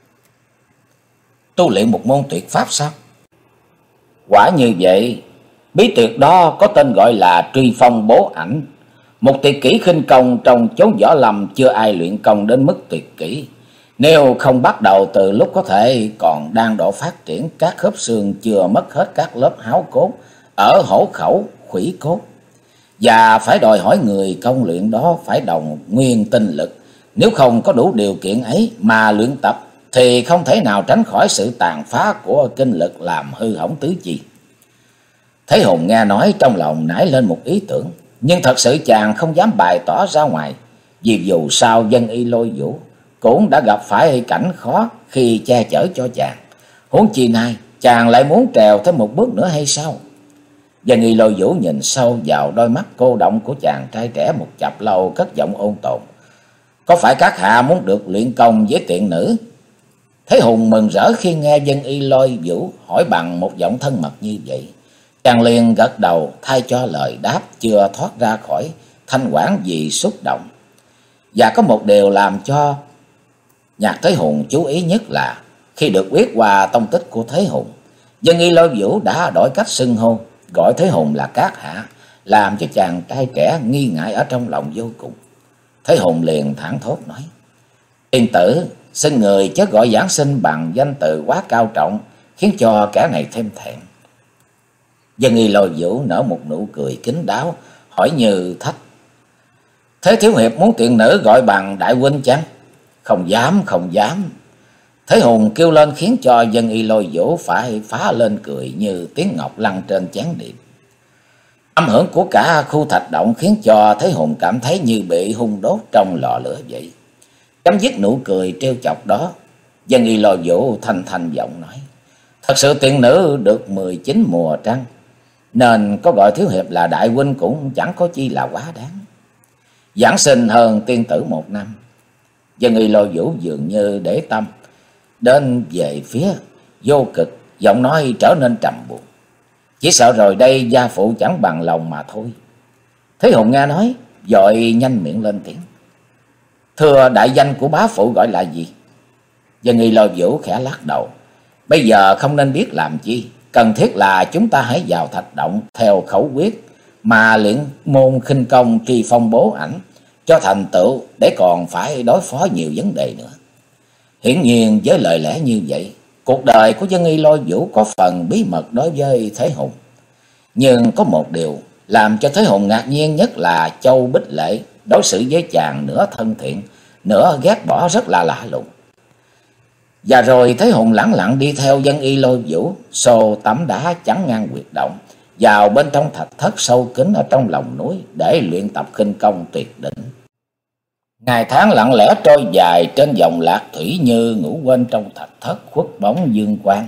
Tu luyện một môn tuyệt pháp sao? Quả như vậy. Bí tuyệt đó có tên gọi là Truy Phong Bố Ảnh, một tuyệt kỹ khinh công trong chốn võ lâm chưa ai luyện công đến mức tuyệt kỹ. Nếu không bắt đầu từ lúc có thể còn đang độ phát triển, các khớp xương chưa mất hết các lớp háo cốt ở hổ khẩu, khuỷu cốt, và phải đòi hỏi người công luyện đó phải đồng nguyên tinh lực. Nếu không có đủ điều kiện ấy mà luyện tập thì không thể nào tránh khỏi sự tàn phá của kinh lực làm hư hỏng tứ chi. Thế Hùng nghe nói trong lòng nảy lên một ý tưởng, nhưng thật sự chàng không dám bày tỏ ra ngoài, vì dù sao Dân Y Lôi Vũ cũng đã gặp phải cảnh khó khi che chở cho chàng, huống chi nay chàng lại muốn trèo thêm một bước nữa hay sao? Và Nghi Lôi Vũ nhìn sâu vào đôi mắt cô động của chàng trai trẻ một chập lâu, cất giọng ôn tồn: "Có phải các hạ muốn được luyện công với tiện nữ?" Thế Hùng mừng rỡ khi nghe Dân Y Lôi Vũ hỏi bằng một giọng thân mật như vậy. Chàng liền gật đầu thay cho lời đáp chưa thoát ra khỏi thanh quản vì xúc động. Và có một điều làm cho Nhạc Thế Hùng chú ý nhất là khi được biết qua tông tích của Thế Hùng, Dân Y Lôi Vũ đã đổi cách xưng hô, gọi Thế Hùng là các hạ, làm cho chàng trai trẻ nghi ngại ở trong lòng vô cùng. Thế Hùng liền thẳng thốt nói: "Tiên tử, xin người chớ gọi giảng sinh bằng danh từ quá cao trọng, khiến cho kẻ này thêm thẹn." Dân Y Lôi Vũ nở một nụ cười kín đáo, hỏi như thách: "Thế thiếu hiệp muốn tiện nữ gọi bằng đại huynh chăng?" "Không dám, không dám." Thế Hùng kêu lên khiến cho Dân Y Lôi Vũ phải phá lên cười như tiếng ngọc lăn trên chén điện. Âm hưởng của cả khu thạch động khiến cho Thế Hùng cảm thấy như bị hung đốt trong lò lửa vậy. Chấm dứt nụ cười trêu chọc đó, Dân Y Lôi Vũ thanh thanh giọng nói: "Thật sự tiện nữ được mười chín mùa trăng, nên có gọi thiếu hiệp là đại huynh cũng chẳng có chi là quá đáng. Giảng sinh hơn tiên tử một năm." Dân Y Lôi Vũ dường như để tâm đến về phía Vô Cực, giọng nói trở nên trầm buồn: "Chỉ sợ rồi đây gia phụ chẳng bằng lòng mà thôi." Thế Hùng nghe nói vội nhanh miệng lên tiếng: "Thưa đại danh của bá phụ gọi là gì?" Dân Y Lôi Vũ khẽ lắc đầu: "Bây giờ không nên biết làm chi, cần thiết là chúng ta hãy vào thạch động theo khẩu quyết mà luyện môn khinh công Tri Phong Bố Ảnh cho thành tựu, để còn phải đối phó nhiều vấn đề nữa." Hiển nhiên với lời lẽ như vậy, cuộc đời của Dân Y Lôi Vũ có phần bí mật đối với Thế Hùng. Nhưng có một điều làm cho Thế Hùng ngạc nhiên nhất là Châu Bích Lệ đối xử với chàng nửa thân thiện, nửa ghét bỏ rất là lạ lùng. Và rồi Thế Hùng lẳng lặng đi theo Dân Y Lôi Vũ xô tấm đá chắn ngang huyệt động vào bên trong thạch thất sâu kín ở trong lòng núi để luyện tập khinh công tuyệt đỉnh. Ngày tháng lặng lẽ trôi dài trên dòng lạc thủy như ngủ quên trong thạch thất khuất bóng dương quang.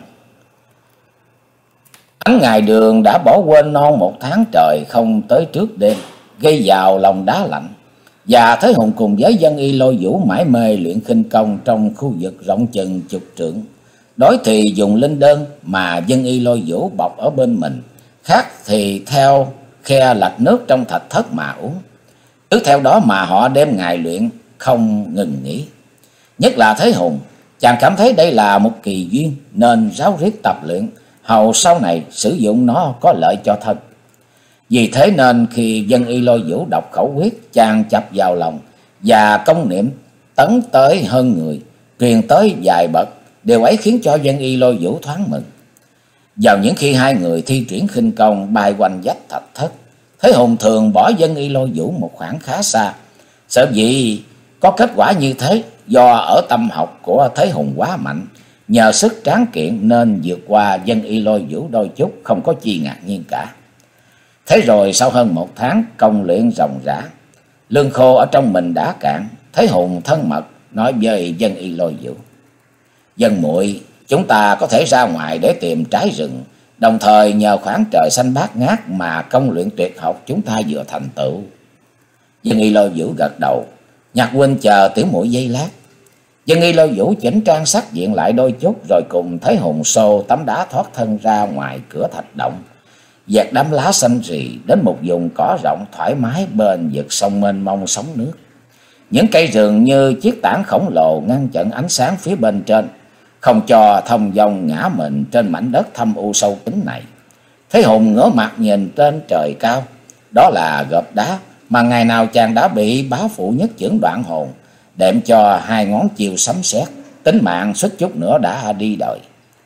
Ánh ngày đường đã bỏ quên non một tháng trời không tới trước đêm, gây vào lòng đá lạnh. Và Thế Hùng cùng với Dân Y Lôi Vũ mãi mê luyện khinh công trong khu vực rộng chừng chục trượng. Đối thì dùng linh đơn mà Dân Y Lôi Vũ bọc ở bên mình, khác thì theo khe lạch nước trong thạch thất mà uống. Cứ theo đó mà họ đêm ngày luyện không ngừng nghỉ. Nhất là Thế Hùng, chàng cảm thấy đây là một kỳ duyên nên ráo riết tập luyện, hầu sau này sử dụng nó có lợi cho thân. Vì thế nên khi Dân Y Lôi Vũ đọc khẩu quyết, chàng chập vào lòng và công niệm tấn tới hơn người, truyền tới vài bậc. Điều ấy khiến cho Dân Y Lôi Vũ thoáng mừng. Vào những khi hai người thi triển khinh công bay quanh vách thạch thất, Thế Hùng thường bỏ Dân Y Lôi Vũ một khoảng khá xa. Sở dĩ có kết quả như thế do ở tâm học của Thế Hùng quá mạnh, nhờ sức tráng kiện nên vượt qua Dân Y Lôi Vũ đôi chút, không có chi ngạc nhiên cả. Thế rồi sau hơn một tháng công luyện ròng rã, lương khô ở trong mình đã cạn, Thế Hùng thân mật nói với Dân Y Lôi Vũ: "Dân muội, chúng ta có thể ra ngoài để tìm trái rừng, đồng thời nhờ khoảng trời xanh bát ngát mà công luyện tuyệt học chúng ta vừa thành tựu." Dân Y Lôi Vũ gật đầu: "Nhạc huynh chờ tiểu muội giây lát." Dân Y Lôi Vũ chỉnh trang sắc diện lại đôi chút, rồi cùng Thế Hùng xô tấm đá thoát thân ra ngoài cửa thạch động, dạt đám lá xanh rì đến một vùng cỏ rộng thoải mái bên vực sông mênh mông sóng nước. Những cây rừng như chiếc tảng khổng lồ ngăn chặn ánh sáng phía bên trên, không cho thông dong ngã mình trên mảnh đất thâm u sâu kín này. Thế Hùng ngửa mặt nhìn trên trời cao, đó là gợp đá mà ngày nào chàng đã bị bá phụ nhất chưởng đoạn hồn, đệm cho hai ngón chiều sấm sét, tính mạng suýt chút nữa đã đi đời.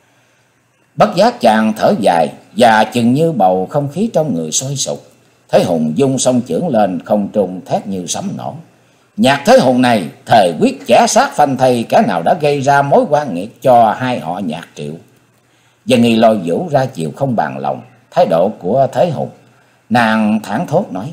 Bất giác chàng thở dài và chừng như bầu không khí trong người sôi sục. Thế Hùng dung song chưởng lên không trung thét như sấm nổ: "Nhạc Thế Hùng này thề quyết chẻ xác phanh thây kẻ nào đã gây ra mối quan nghiệt cho hai họ Nhạc Triệu." Dân Y Lôi Vũ ra chiều không bàn lòng thái độ của Thế Hùng, nàng thẳng thốt nói: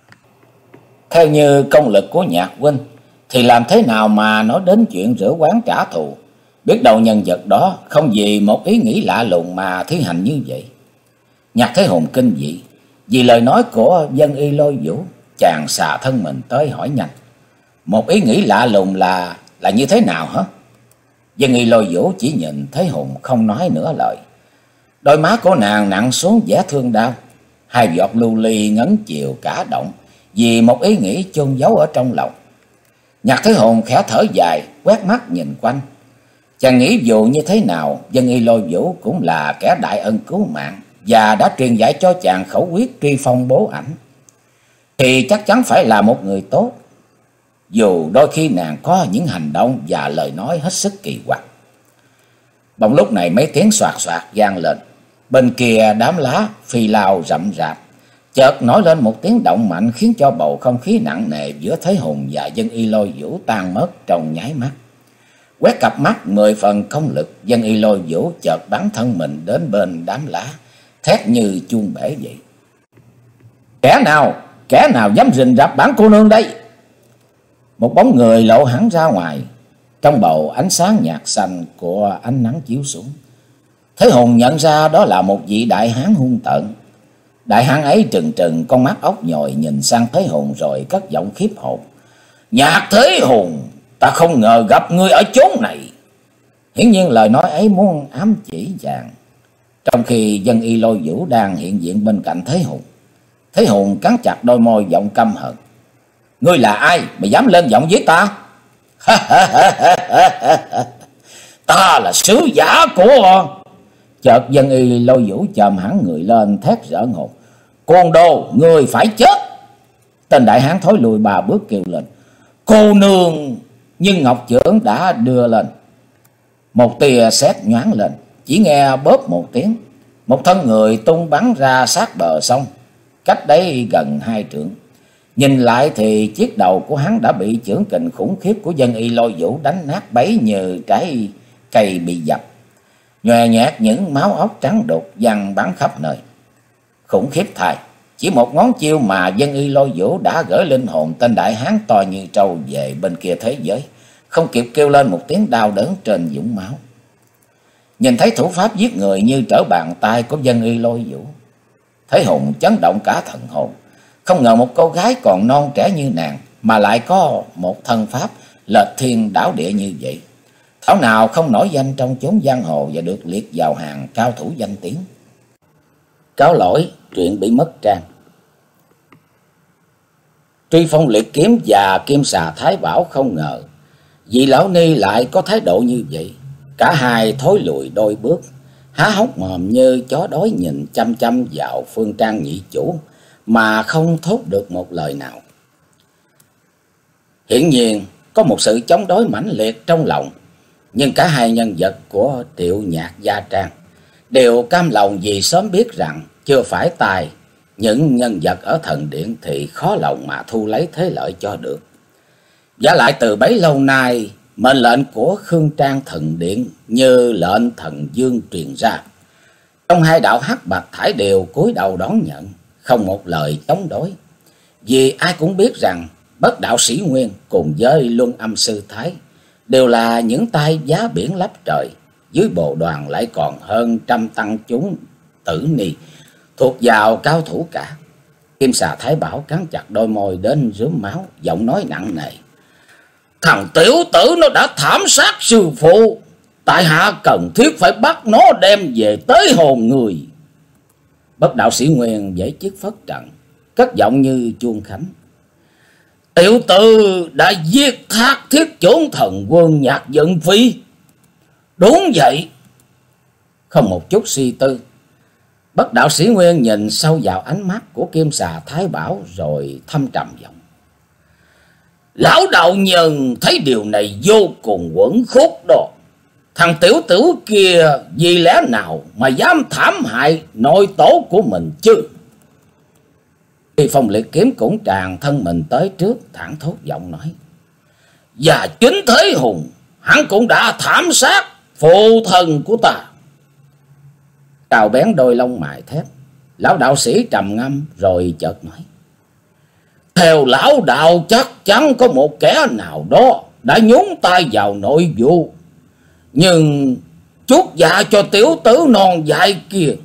"Theo như công lực của Nhạc huynh thì làm thế nào mà nói đến chuyện rửa oán trả thù? Biết đâu nhân vật đó không vì một ý nghĩ lạ lùng mà thi hành như vậy." Nhạc Thế Hùng kinh dị vì lời nói của Dân Y Lôi Vũ. Chàng xà thân mình tới hỏi nhanh: một ý nghĩ lạ lùng là là như thế nào hả? Dân Y Lôi Vũ chỉ nhìn Thế Hùng không nói nửa lời. Đôi má của nàng nặng xuống vẻ thương đau, hai giọt lưu ly ngấn chiều cả động vì một ý nghĩ chôn giấu ở trong lòng. Nhạc Thế Hùng khẽ thở dài, quét mắt nhìn quanh. Chàng nghĩ dù như thế nào, Dân Y Lôi Vũ cũng là kẻ đại ân cứu mạng và đã truyền dạy cho chàng khẩu quyết truy phong bố ảnh, thì chắc chắn phải là một người tốt, dù đôi khi nàng có những hành động và lời nói hết sức kỳ quặc. Bỗng lúc này mấy tiếng soạt soạt vang lên. Bên kia đám lá phi lao rậm rạp, chợt nổi lên một tiếng động mạnh khiến cho bầu không khí nặng nề giữa Thế Hùng và Dân Y Lôi Vũ tan mất trong nháy mắt. Quét cặp mắt mười phần công lực, Dân Y Lôi Vũ chợt bắn thân mình đến bên đám lá, thét như chuông bể vậy: Kẻ nào, kẻ nào dám rình rập bản cô nương đây? Một bóng người lộ hẳn ra ngoài, trong bầu ánh sáng nhạt xanh của ánh nắng chiếu xuống. Thế Hùng nhận ra đó là một vị đại hán hung tợn. Đại hán ấy trừng trừng con mắt ốc nhồi nhìn sang Thế Hùng rồi cất giọng khiếp hồn: Nhạc Thế Hùng, ta không ngờ gặp ngươi ở chốn này. Hiển nhiên lời nói ấy muốn ám chỉ chàng. Trong khi Dân Y Lôi Vũ đang hiện diện bên cạnh Thế Hùng, Thế Hùng cắn chặt đôi môi giọng căm hận: Ngươi là ai mà dám lên giọng với ta? Ta là sứ giả của... Chợt Dân Y Lôi Vũ chồm hẳn người lên thét rỡ hồn: Côn đồ, ngươi phải chết! Tên đại hán thối lùi ba bước kêu lên: Cô nương! Nhưng ngọc chưởng đã đưa lên. Một tia sét nhoáng lên, chỉ nghe bóp một tiếng, một thân người tung bắn ra sát bờ sông, cách đấy gần hai trượng. Nhìn lại thì chiếc đầu của hắn đã bị chưởng kình khủng khiếp của Dân Y Lôi Vũ đánh nát bấy như trái cây bị dập, nhòe nhạt những máu óc trắng đục văng bắn khắp nơi. Khủng khiếp thay, chỉ một ngón chiêu mà Dân Y Lôi Vũ đã gửi linh hồn tên đại hán to như trâu về bên kia thế giới, không kịp kêu lên một tiếng đau đớn trên vũng máu. Nhìn thấy thủ pháp giết người như trở bàn tay của Dân Y Lôi Vũ, Thế Hùng chấn động cả thần hồn. Không ngờ một cô gái còn non trẻ như nàng mà lại có một thân pháp lệch thiên đảo địa như vậy. Thảo nào không nổi danh trong chốn giang hồ và được liệt vào hàng cao thủ danh tiếng. Cáo lỗi, truyện bị mất trang. Truy phong liệt kiếm và kim xà thái bảo không ngờ vị lão ni lại có thái độ như vậy. Cả hai thối lùi đôi bước, há hốc mồm như chó đói nhìn chăm chăm vào Phương Trang nhị chủ mà không thốt được một lời nào. Hiển nhiên có một sự chống đối mãnh liệt trong lòng, nhưng cả hai nhân vật của Triệu Nhạc Gia Trang đều cam lòng vì sớm biết rằng chưa phải tài những nhân vật ở thần điện thì khó lòng mà thu lấy thế lợi cho được. Và lại từ bấy lâu nay, mệnh lệnh của Khương Trang thần điện như lệnh thần dương truyền ra, trong hai đạo hắc bạch thải đều cúi đầu đón nhận, không một lời chống đối. Vì ai cũng biết rằng Bất Đạo Sĩ Nguyên cùng với Luân Âm Sư Thái đều là những tay giá biển lấp trời, dưới bộ đoàn lại còn hơn trăm tăng chúng tử ni thuộc vào cao thủ cả. Kim xà Thái Bảo cắn chặt đôi môi đến rướm máu, giọng nói nặng nề: Thằng tiểu tử nó đã thảm sát sư phụ, tại hạ cần thiết phải bắt nó đem về tới hồn người. Bất Đạo Sĩ Nguyên giãy chiếc phất trần, cất giọng như chuông khánh: Tiểu tử đã giết thác thiết chốn thần quân Nhạc Vận Phi. Đúng vậy. Không một chút suy tư, Bất Đạo Sĩ Nguyên nhìn sâu vào ánh mắt của Kim xà Thái Bảo rồi thâm trầm giọng: Lão đạo nhân thấy điều này vô cùng uẩn khúc đó. Thằng tiểu tử kia vì lẽ nào mà dám thảm hại nội tổ của mình chứ? Khi Phong Liệt Kiếm cũng tràn thân mình tới trước, thẳng thốt giọng nói: Và chính Thế Hùng, hắn cũng đã thảm sát phụ thân của ta. Cào bén đôi lông mày thép, lão đạo sĩ trầm ngâm rồi chợt nói: Theo lão đạo chắc chắn có một kẻ nào đó đã nhúng tay vào nội vụ, nhưng chút dạ cho tiểu tử non dại kia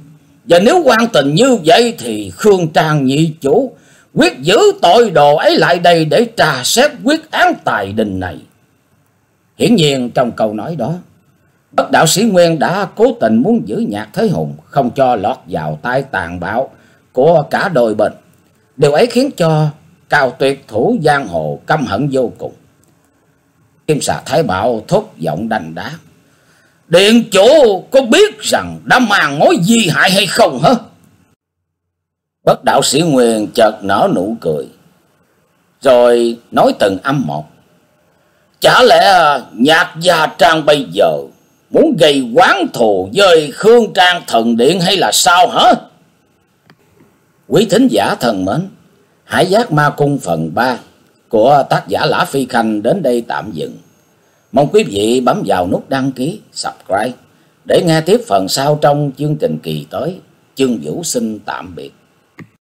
Và nếu quan tình như vậy thì Khương Trang nhị chủ quyết giữ tội đồ ấy lại đây để trà xét quyết án tài đình này. Hiển nhiên trong câu nói đó, Bất đạo sĩ Nguyên đã cố tình muốn giữ Nhạc Thế Hùng không cho lọt vào tay tàn bạo của cả đôi bên. Điều ấy khiến cho Cao tuyệt thủ giang hồ căm hận vô cùng. Kim Xà Thái Bảo thốt giọng đanh đá: Điện chủ có biết rằng đã màn mối di hại hay không hả? Bất đạo sĩ Nguyên chợt nở nụ cười, rồi nói từng âm một: Chả lẽ Nhạc Gia Trang bây giờ muốn gây oán thù với Khương Trang Thần Điện hay là sao hả? Quý thính giả thân mến, Hải Giác Ma Cung phần ba của tác giả Lã Phi Khanh đến đây tạm dừng. Mong quý vị bấm vào nút đăng ký, subscribe để nghe tiếp phần sau trong chương trình kỳ tới. Chương Vũ xin tạm biệt.